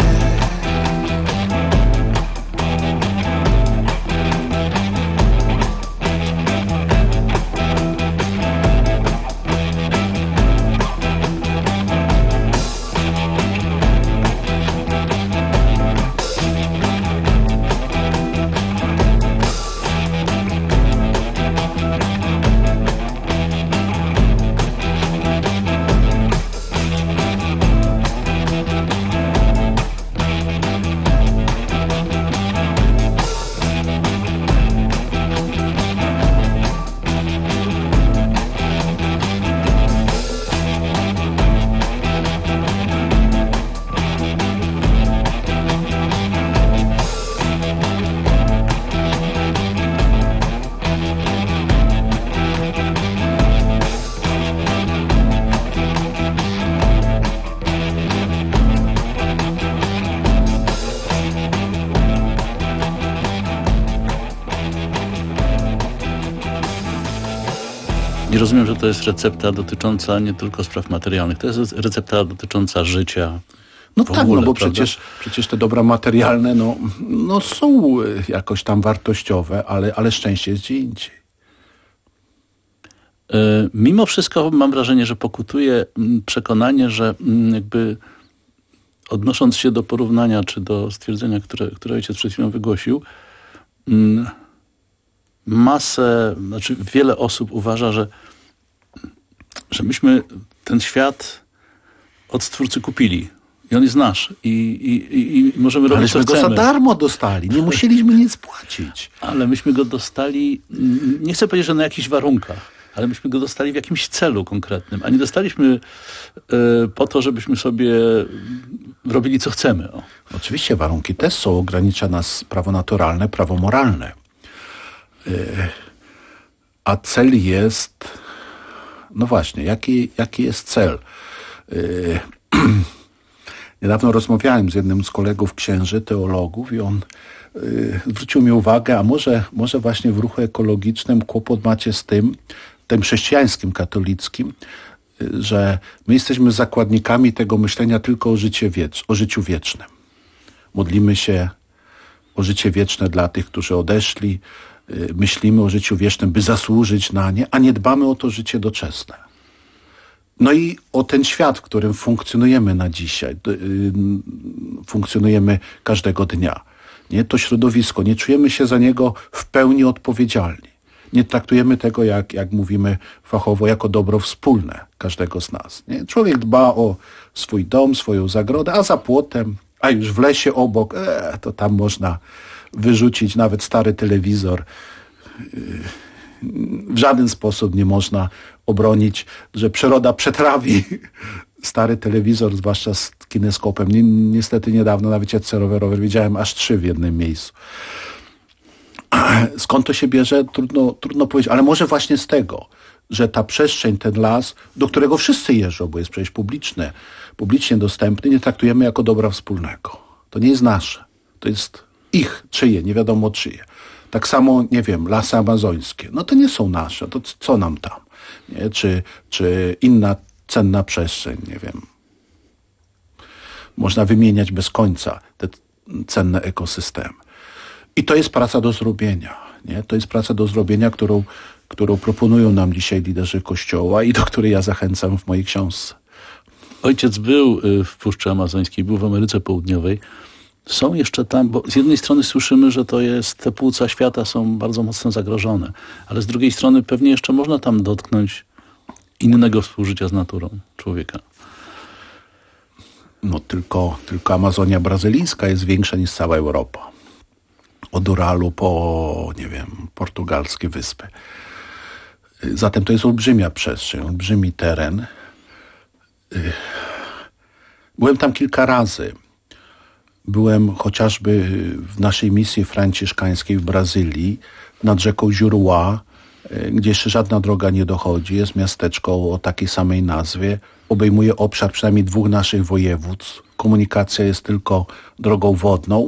I rozumiem, że to jest recepta dotycząca nie tylko spraw materialnych, to jest recepta dotycząca życia. No w tak, ogóle, no bo prawda? przecież, przecież te dobra materialne no, no są jakoś tam wartościowe, ale, ale szczęście jest gdzie indziej. Mimo wszystko mam wrażenie, że pokutuje przekonanie, że jakby odnosząc się do porównania, czy do stwierdzenia, które, które ojciec przed chwilą wygłosił, masę, znaczy wiele osób uważa, że, że myśmy ten świat od Stwórcy kupili. I on jest nasz. I, i, i, i możemy robić, co Aleśmy chcemy. go za darmo dostali. Nie musieliśmy nic płacić. Ale myśmy go dostali, nie chcę powiedzieć, że na jakichś warunkach, ale myśmy go dostali w jakimś celu konkretnym. A nie dostaliśmy y, po to, żebyśmy sobie robili, co chcemy. O. Oczywiście warunki też są. Ogranicza nas prawo naturalne, prawo moralne. Y, a cel jest... No właśnie, jaki, jaki jest cel? Y, Niedawno rozmawiałem z jednym z kolegów księży, teologów i on y, zwrócił mi uwagę, a może, może właśnie w ruchu ekologicznym kłopot macie z tym, tym chrześcijańskim, katolickim, y, że my jesteśmy zakładnikami tego myślenia tylko o, życie wiecz, o życiu wiecznym. Modlimy się o życie wieczne dla tych, którzy odeszli, y, myślimy o życiu wiecznym, by zasłużyć na nie, a nie dbamy o to życie doczesne. No i o ten świat, w którym funkcjonujemy na dzisiaj, funkcjonujemy każdego dnia. Nie? To środowisko, nie czujemy się za niego w pełni odpowiedzialni. Nie traktujemy tego, jak, jak mówimy fachowo, jako dobro wspólne każdego z nas. Nie? Człowiek dba o swój dom, swoją zagrodę, a za płotem, a już w lesie obok, e, to tam można wyrzucić nawet stary telewizor. W żaden sposób nie można obronić, że przyroda przetrawi stary telewizor, zwłaszcza z kineskopem. Ni niestety niedawno na wycieczce rowerowej widziałem aż trzy w jednym miejscu. Skąd to się bierze? Trudno, trudno powiedzieć, ale może właśnie z tego, że ta przestrzeń, ten las, do którego wszyscy jeżdżą, bo jest przecież publiczne, publicznie dostępny, nie traktujemy jako dobra wspólnego. To nie jest nasze. To jest ich, czyje, nie wiadomo czyje. Tak samo, nie wiem, lasy amazońskie. No to nie są nasze, to co nam tam? Nie? Czy, czy inna cenna przestrzeń, nie wiem. Można wymieniać bez końca te cenne ekosystemy. I to jest praca do zrobienia. Nie? To jest praca do zrobienia, którą, którą proponują nam dzisiaj liderzy Kościoła i do której ja zachęcam w mojej książce. Ojciec był w Puszczy Amazońskiej, był w Ameryce Południowej. Są jeszcze tam, bo z jednej strony słyszymy, że to jest, te płuca świata są bardzo mocno zagrożone, ale z drugiej strony pewnie jeszcze można tam dotknąć innego współżycia z naturą człowieka. No tylko, tylko Amazonia brazylijska jest większa niż cała Europa. Od Uralu po, nie wiem, portugalskie wyspy. Zatem to jest olbrzymia przestrzeń, olbrzymi teren. Byłem tam kilka razy. Byłem chociażby w naszej misji franciszkańskiej w Brazylii, nad rzeką Juruá, gdzie jeszcze żadna droga nie dochodzi. Jest miasteczko o takiej samej nazwie. Obejmuje obszar przynajmniej dwóch naszych województw. Komunikacja jest tylko drogą wodną.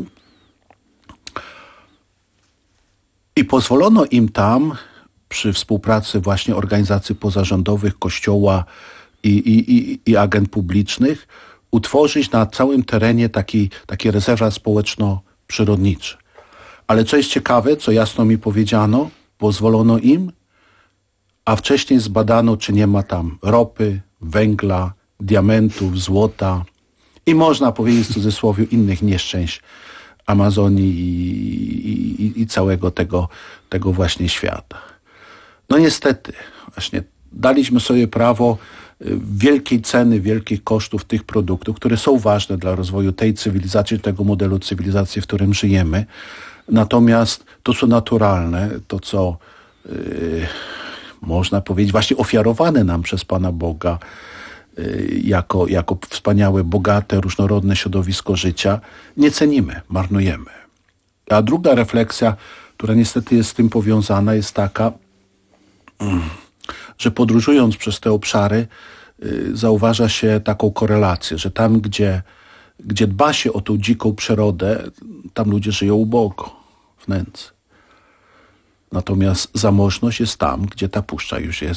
I pozwolono im tam, przy współpracy właśnie organizacji pozarządowych, Kościoła i, i, i, i agent publicznych, utworzyć na całym terenie taki, taki rezerwat społeczno-przyrodniczy. Ale co jest ciekawe, co jasno mi powiedziano, pozwolono im, a wcześniej zbadano, czy nie ma tam ropy, węgla, diamentów, złota i można powiedzieć w cudzysłowie innych nieszczęść Amazonii i, i, i całego tego, tego właśnie świata. No niestety, właśnie daliśmy sobie prawo wielkiej ceny, wielkich kosztów tych produktów, które są ważne dla rozwoju tej cywilizacji, tego modelu cywilizacji, w którym żyjemy. Natomiast to, co naturalne, to, co yy, można powiedzieć, właśnie ofiarowane nam przez Pana Boga yy, jako, jako wspaniałe, bogate, różnorodne środowisko życia, nie cenimy, marnujemy. A druga refleksja, która niestety jest z tym powiązana, jest taka, yy, że podróżując przez te obszary yy, zauważa się taką korelację, że tam, gdzie, gdzie dba się o tą dziką przyrodę, tam ludzie żyją ubogo, w nędzy. Natomiast zamożność jest tam, gdzie ta puszcza już jest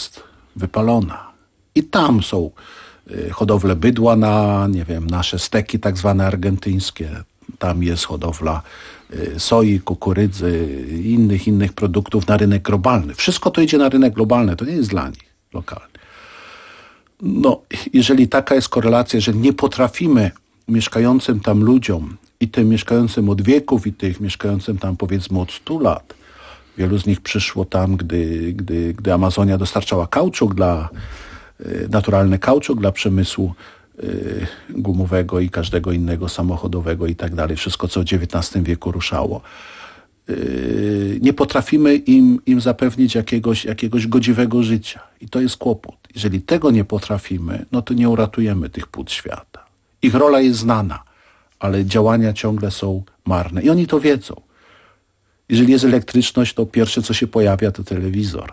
wypalona. I tam są y, hodowle bydła na, nie wiem, nasze steki tak zwane argentyńskie. Tam jest hodowla y, soi, kukurydzy, innych, innych produktów na rynek globalny. Wszystko to idzie na rynek globalny, to nie jest dla nich lokalny. No, jeżeli taka jest korelacja, jeżeli nie potrafimy mieszkającym tam ludziom i tym mieszkającym od wieków i tych mieszkającym tam powiedzmy od stu lat, wielu z nich przyszło tam, gdy, gdy, gdy Amazonia dostarczała kauczuk dla, naturalny kauczuk dla przemysłu y, gumowego i każdego innego samochodowego i tak dalej. Wszystko, co w dziewiętnastym wieku ruszało. Y, nie potrafimy im, im zapewnić jakiegoś, jakiegoś godziwego życia. I to jest kłopot. Jeżeli tego nie potrafimy, no to nie uratujemy tych płód świata. Ich rola jest znana, ale działania ciągle są marne. I oni to wiedzą. Jeżeli jest elektryczność, to pierwsze, co się pojawia, to telewizor.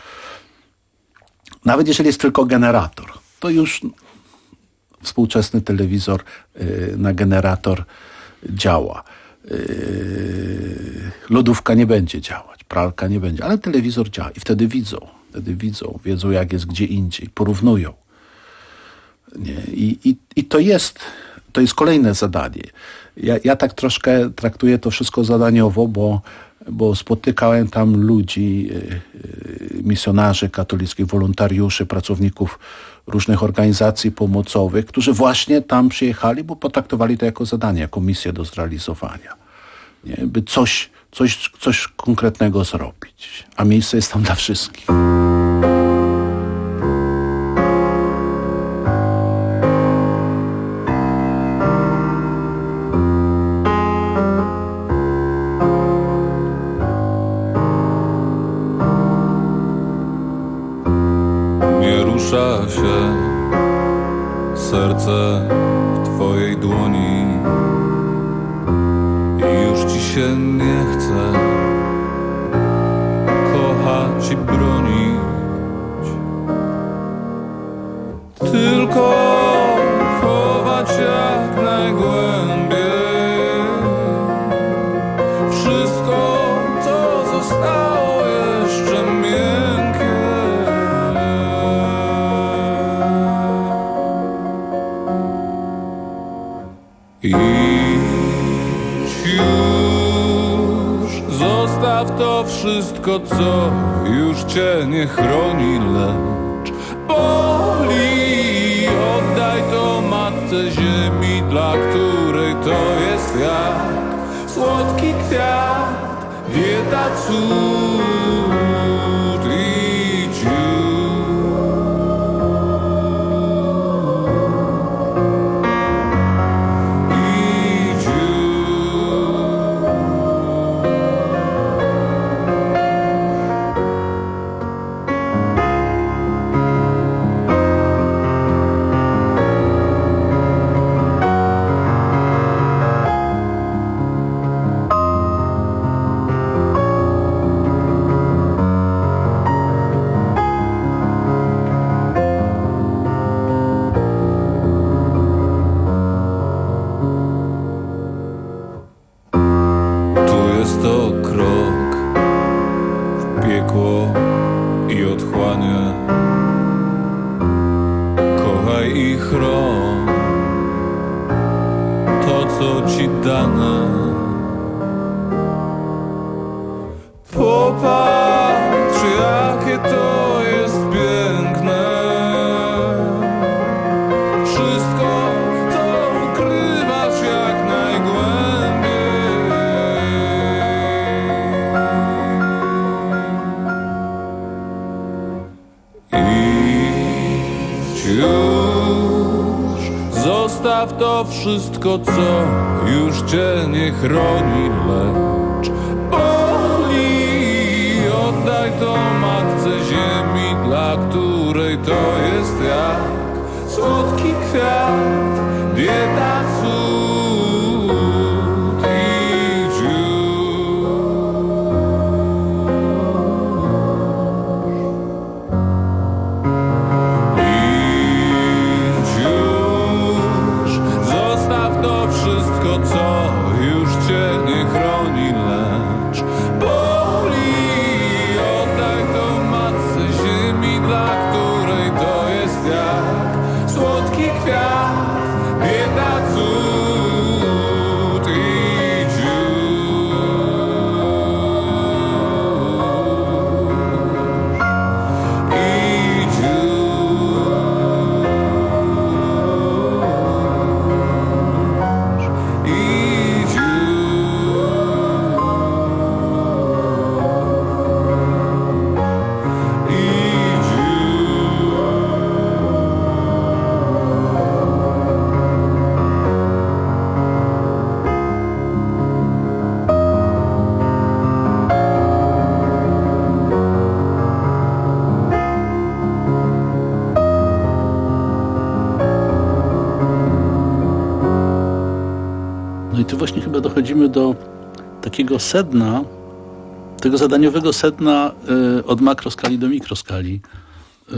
Nawet jeżeli jest tylko generator, to już współczesny telewizor y, na generator działa. Y, lodówka nie będzie działać, pralka nie będzie, ale telewizor działa i wtedy widzą. Wtedy widzą, wiedzą jak jest gdzie indziej, porównują. Nie? I, i, i to jest, to jest kolejne zadanie. Ja, ja tak troszkę traktuję to wszystko zadaniowo, bo, bo spotykałem tam ludzi, misjonarzy katolickich, wolontariuszy, pracowników różnych organizacji pomocowych, którzy właśnie tam przyjechali, bo potraktowali to jako zadanie, jako misję do zrealizowania. Nie? By coś, coś, coś konkretnego zrobić. A miejsce jest tam dla wszystkich. Rusza się serce w twojej dłoni i już ci się nie chce kochać i bronić, tylko chować jak najgłębiej wszystko, co zostało jeszcze miękkie. Idź już, zostaw to wszystko, co już cię nie chroni, lecz boli. Oddaj to matce ziemi, dla której to jest jak słodki kwiat, dieta, cud. Idź już. Popatrz, jakie to jest piękne. Wszystko, co ukrywasz jak najgłębiej. Idź już, zostaw to wszystko, co już cię nie chroni, lecz oddaj to matce ziemi, dla której to jest jak słodki kwiat, dieta, cud. Idź już. Idź już, zostaw to wszystko, co już cię nie chroni, lecz boli. Dla której chyba dochodzimy do takiego sedna, tego zadaniowego sedna y, od makroskali do mikroskali. Y,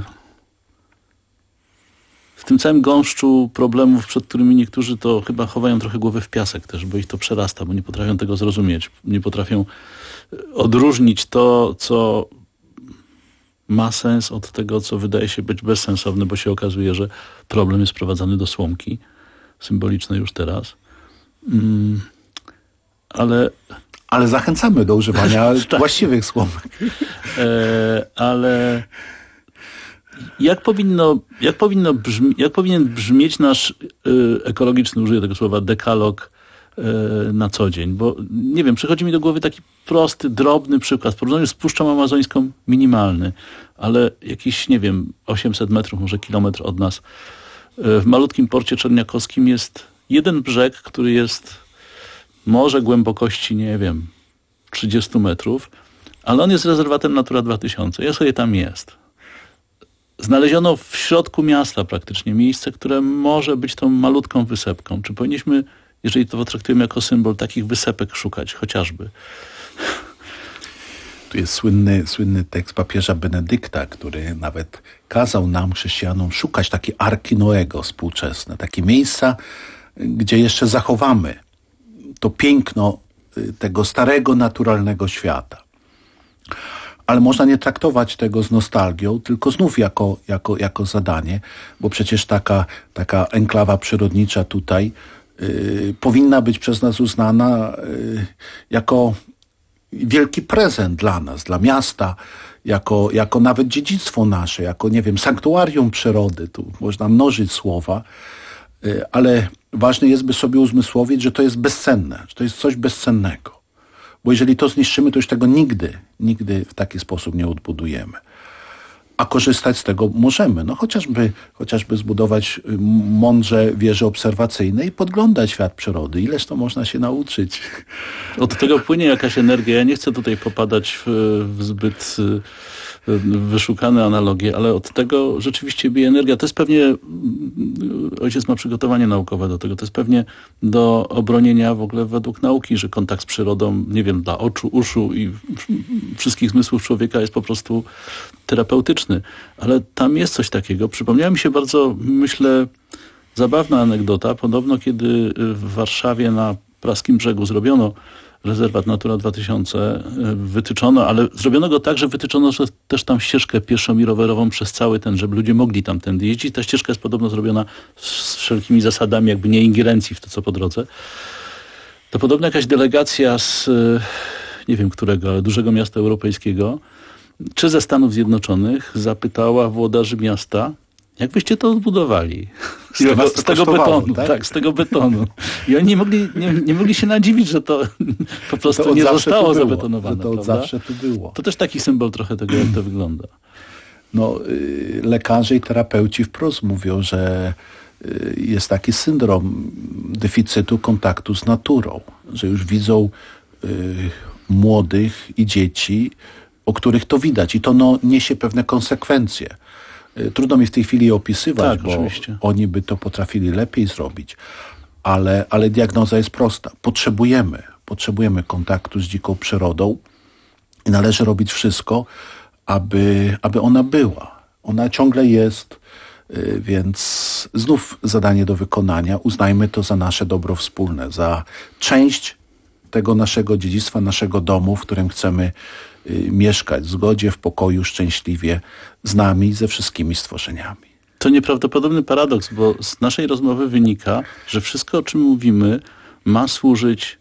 w tym całym gąszczu problemów, przed którymi niektórzy to chyba chowają trochę głowę w piasek też, bo ich to przerasta, bo nie potrafią tego zrozumieć. Nie potrafią odróżnić to, co ma sens od tego, co wydaje się być bezsensowne, bo się okazuje, że problem jest sprowadzany do słomki. Symboliczne już teraz. Mm, ale... Ale zachęcamy do używania tak. właściwych słomek. E, ale jak powinno, jak powinno brzmi, jak powinien brzmieć nasz y, ekologiczny, użyję tego słowa, dekalog y, na co dzień? Bo nie wiem, przychodzi mi do głowy taki prosty, drobny przykład. W porównaniu z Puszczą Amazońską minimalny, ale jakiś, nie wiem, osiemset metrów, może kilometr od nas. W malutkim porcie czerniakowskim jest jeden brzeg, który jest może głębokości, nie wiem, trzydzieści metrów, ale on jest rezerwatem Natura dwa tysiące. Ja sobie tam jest. Znaleziono w środku miasta praktycznie miejsce, które może być tą malutką wysepką. Czy powinniśmy, jeżeli to traktujemy jako symbol, takich wysepek szukać chociażby? Tu jest słynny, słynny tekst papieża Benedykta, który nawet kazał nam, chrześcijanom, szukać takie arki Noego współczesne, takie miejsca, gdzie jeszcze zachowamy to piękno tego starego, naturalnego świata. Ale można nie traktować tego z nostalgią, tylko znów jako, jako, jako zadanie, bo przecież taka, taka enklawa przyrodnicza tutaj yy, powinna być przez nas uznana yy, jako wielki prezent dla nas, dla miasta, jako, jako nawet dziedzictwo nasze, jako, nie wiem, sanktuarium przyrody. Tu można mnożyć słowa, yy, ale ważne jest, by sobie uzmysłowić, że to jest bezcenne, że to jest coś bezcennego. Bo jeżeli to zniszczymy, to już tego nigdy, nigdy w taki sposób nie odbudujemy. A korzystać z tego możemy. No chociażby, chociażby zbudować mądrze wieże obserwacyjne i podglądać świat przyrody. Ileż to można się nauczyć. Od tego płynie jakaś energia. Ja nie chcę tutaj popadać w, w zbyt wyszukane analogie, ale od tego rzeczywiście bije energia. To jest pewnie, ojciec ma przygotowanie naukowe do tego, to jest pewnie do obronienia w ogóle według nauki, że kontakt z przyrodą, nie wiem, dla oczu, uszu i wszystkich zmysłów człowieka jest po prostu terapeutyczny. Ale tam jest coś takiego. Przypomniała mi się bardzo, myślę, zabawna anegdota. Podobno kiedy w Warszawie na Praskim Brzegu zrobiono rezerwat Natura dwa tysiące, wytyczono, ale zrobiono go tak, że wytyczono też tam ścieżkę pieszą i rowerową przez cały ten, żeby ludzie mogli tam tędy jeździć. Ta ścieżka jest podobno zrobiona z wszelkimi zasadami jakby nie ingerencji w to, co po drodze. To podobno jakaś delegacja z, nie wiem którego, ale dużego miasta europejskiego, czy ze Stanów Zjednoczonych, zapytała włodarzy miasta, jak byście to odbudowali? Z tego, z tego betonu, tak? tak, z tego betonu. I oni nie mogli, nie, nie mogli się nadziwić, że to po prostu to nie zostało zabetonowane. To od zawsze tu było. To też taki symbol trochę tego, jak to wygląda. No, y, lekarze i terapeuci wprost mówią, że y, jest taki syndrom deficytu kontaktu z naturą, że już widzą y, młodych i dzieci, o których to widać i to no, niesie pewne konsekwencje. Trudno mi w tej chwili je opisywać, tak, bo oczywiście. Oni by to potrafili lepiej zrobić, ale, ale diagnoza jest prosta. Potrzebujemy, potrzebujemy kontaktu z dziką przyrodą i należy robić wszystko, aby, aby ona była. Ona ciągle jest, więc znów zadanie do wykonania. Uznajmy to za nasze dobro wspólne, za część tego naszego dziedzictwa, naszego domu, w którym chcemy mieszkać w zgodzie, w pokoju, szczęśliwie z nami i ze wszystkimi stworzeniami. To nieprawdopodobny paradoks, bo z naszej rozmowy wynika, że wszystko, o czym mówimy, ma służyć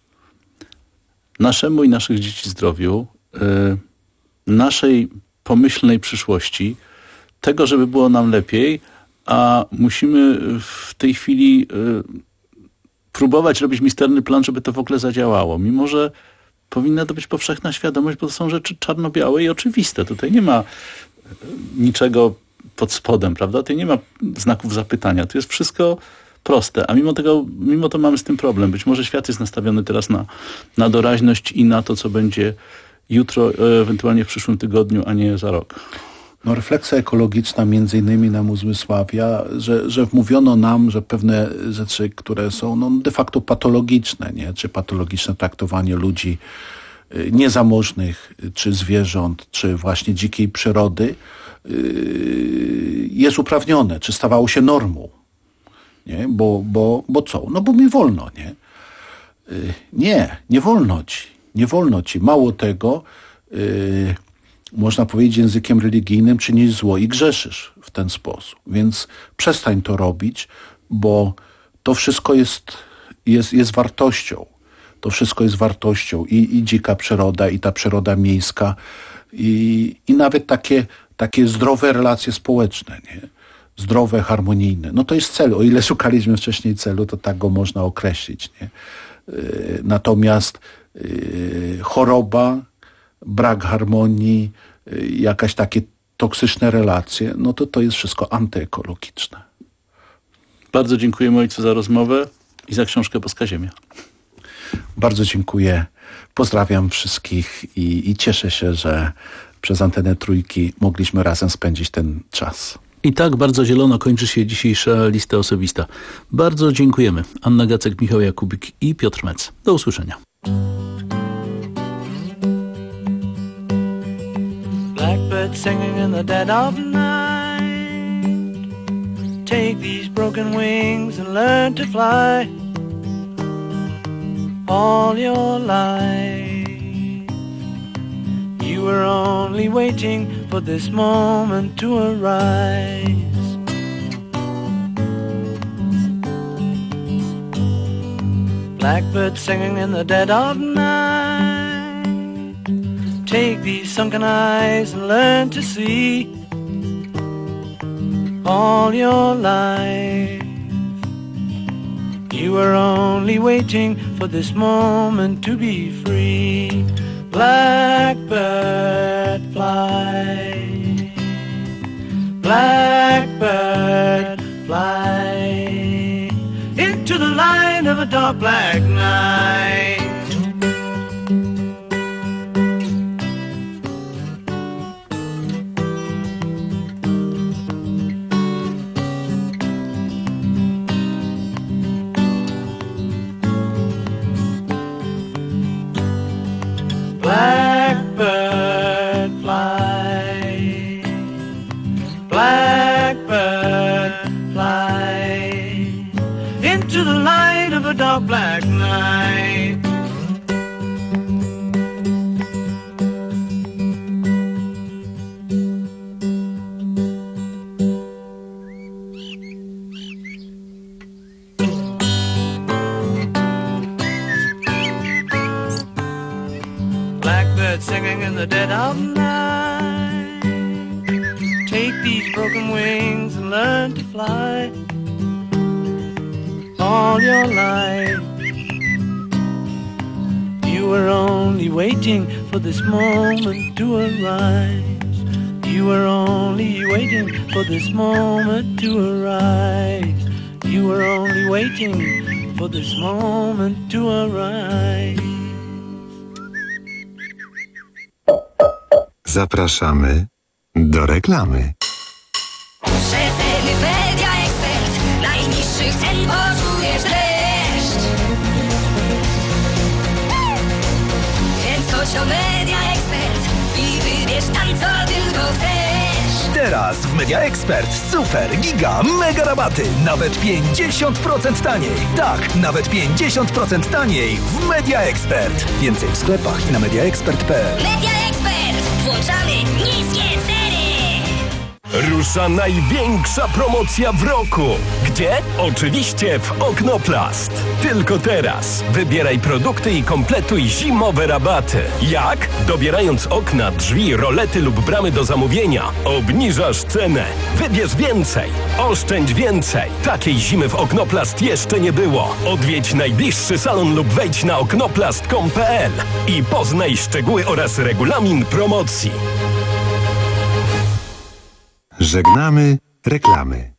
naszemu i naszych dzieci zdrowiu, yy, naszej pomyślnej przyszłości, tego, żeby było nam lepiej, a musimy w tej chwili yy, próbować robić misterny plan, żeby to w ogóle zadziałało. Mimo że powinna to być powszechna świadomość, bo to są rzeczy czarno-białe i oczywiste. Tutaj nie ma niczego pod spodem, prawda? Tutaj nie ma znaków zapytania. Tu jest wszystko proste, a mimo tego, mimo to mamy z tym problem. Być może świat jest nastawiony teraz na, na doraźność i na to, co będzie jutro, ewentualnie w przyszłym tygodniu, a nie za rok. No, refleksja ekologiczna między innymi nam uzmysławia, że, że wmówiono nam, że pewne rzeczy, które są no, de facto patologiczne, nie? Czy patologiczne traktowanie ludzi niezamożnych, czy zwierząt, czy właśnie dzikiej przyrody jest uprawnione, czy stawało się normą. Nie? Bo, bo, bo co? No bo mi wolno, nie? Nie, nie wolno ci. Nie wolno ci. Mało tego, yy, można powiedzieć językiem religijnym, czynisz zło i grzeszysz w ten sposób. Więc przestań to robić, bo to wszystko jest, jest, jest wartością. To wszystko jest wartością. I, i dzika przyroda, i ta przyroda miejska, i, i nawet takie, takie zdrowe relacje społeczne, nie? Zdrowe, harmonijne. No to jest cel. O ile szukaliśmy wcześniej celu, to tak go można określić, nie? Yy, natomiast yy, choroba, brak harmonii, yy, jakaś takie toksyczne relacje, no to to jest wszystko antyekologiczne. Bardzo dziękujemy ojcu za rozmowę i za książkę Boska Ziemia. Bardzo dziękuję. Pozdrawiam wszystkich i, i cieszę się, że przez antenę Trójki mogliśmy razem spędzić ten czas. I tak bardzo zielono kończy się dzisiejsza lista osobista. Bardzo dziękujemy. Anna Gacek, Michał Jakubik i Piotr Mec. Do usłyszenia. Blackbird singing in the dead of night. Take these broken wings and learn to fly. All your life you were only waiting for this moment to arise. Blackbird singing in the dead of night. Take these sunken eyes and learn to see. All your life you were only waiting for this moment to be free. Blackbird fly, blackbird fly, into the light of a dark black night. Blackbird fly, blackbird fly, into the light of a dark black night. Singing in the dead of night. Take these broken wings and learn to fly. All your life you were only waiting for this moment to arise. You were only waiting for this moment to arise. You were only waiting for this moment to arise. Zapraszamy do reklamy. Szefy Media Expert, najniższych cen poczujesz dreszcz. Więc chodź do Media Expert i wybierz tam co tylko chcesz. Teraz w Media Expert super, giga, mega rabaty. Nawet pięćdziesiąt procent taniej. Tak, nawet pięćdziesiąt procent taniej w Media Expert. Więcej w sklepach i na mediaexpert kropka p l. Media Expert, włączamy niskie ceny. Rusza największa promocja w roku. Gdzie? Oczywiście w Oknoplast. Tylko teraz. Wybieraj produkty i kompletuj zimowe rabaty. Jak? Dobierając okna, drzwi, rolety lub bramy do zamówienia, obniżasz cenę. Wybierz więcej. Oszczędź więcej. Takiej zimy w Oknoplast jeszcze nie było. Odwiedź najbliższy salon lub wejdź na oknoplast kropka com kropka p l i poznaj szczegóły oraz regulamin promocji. Żegnamy reklamy.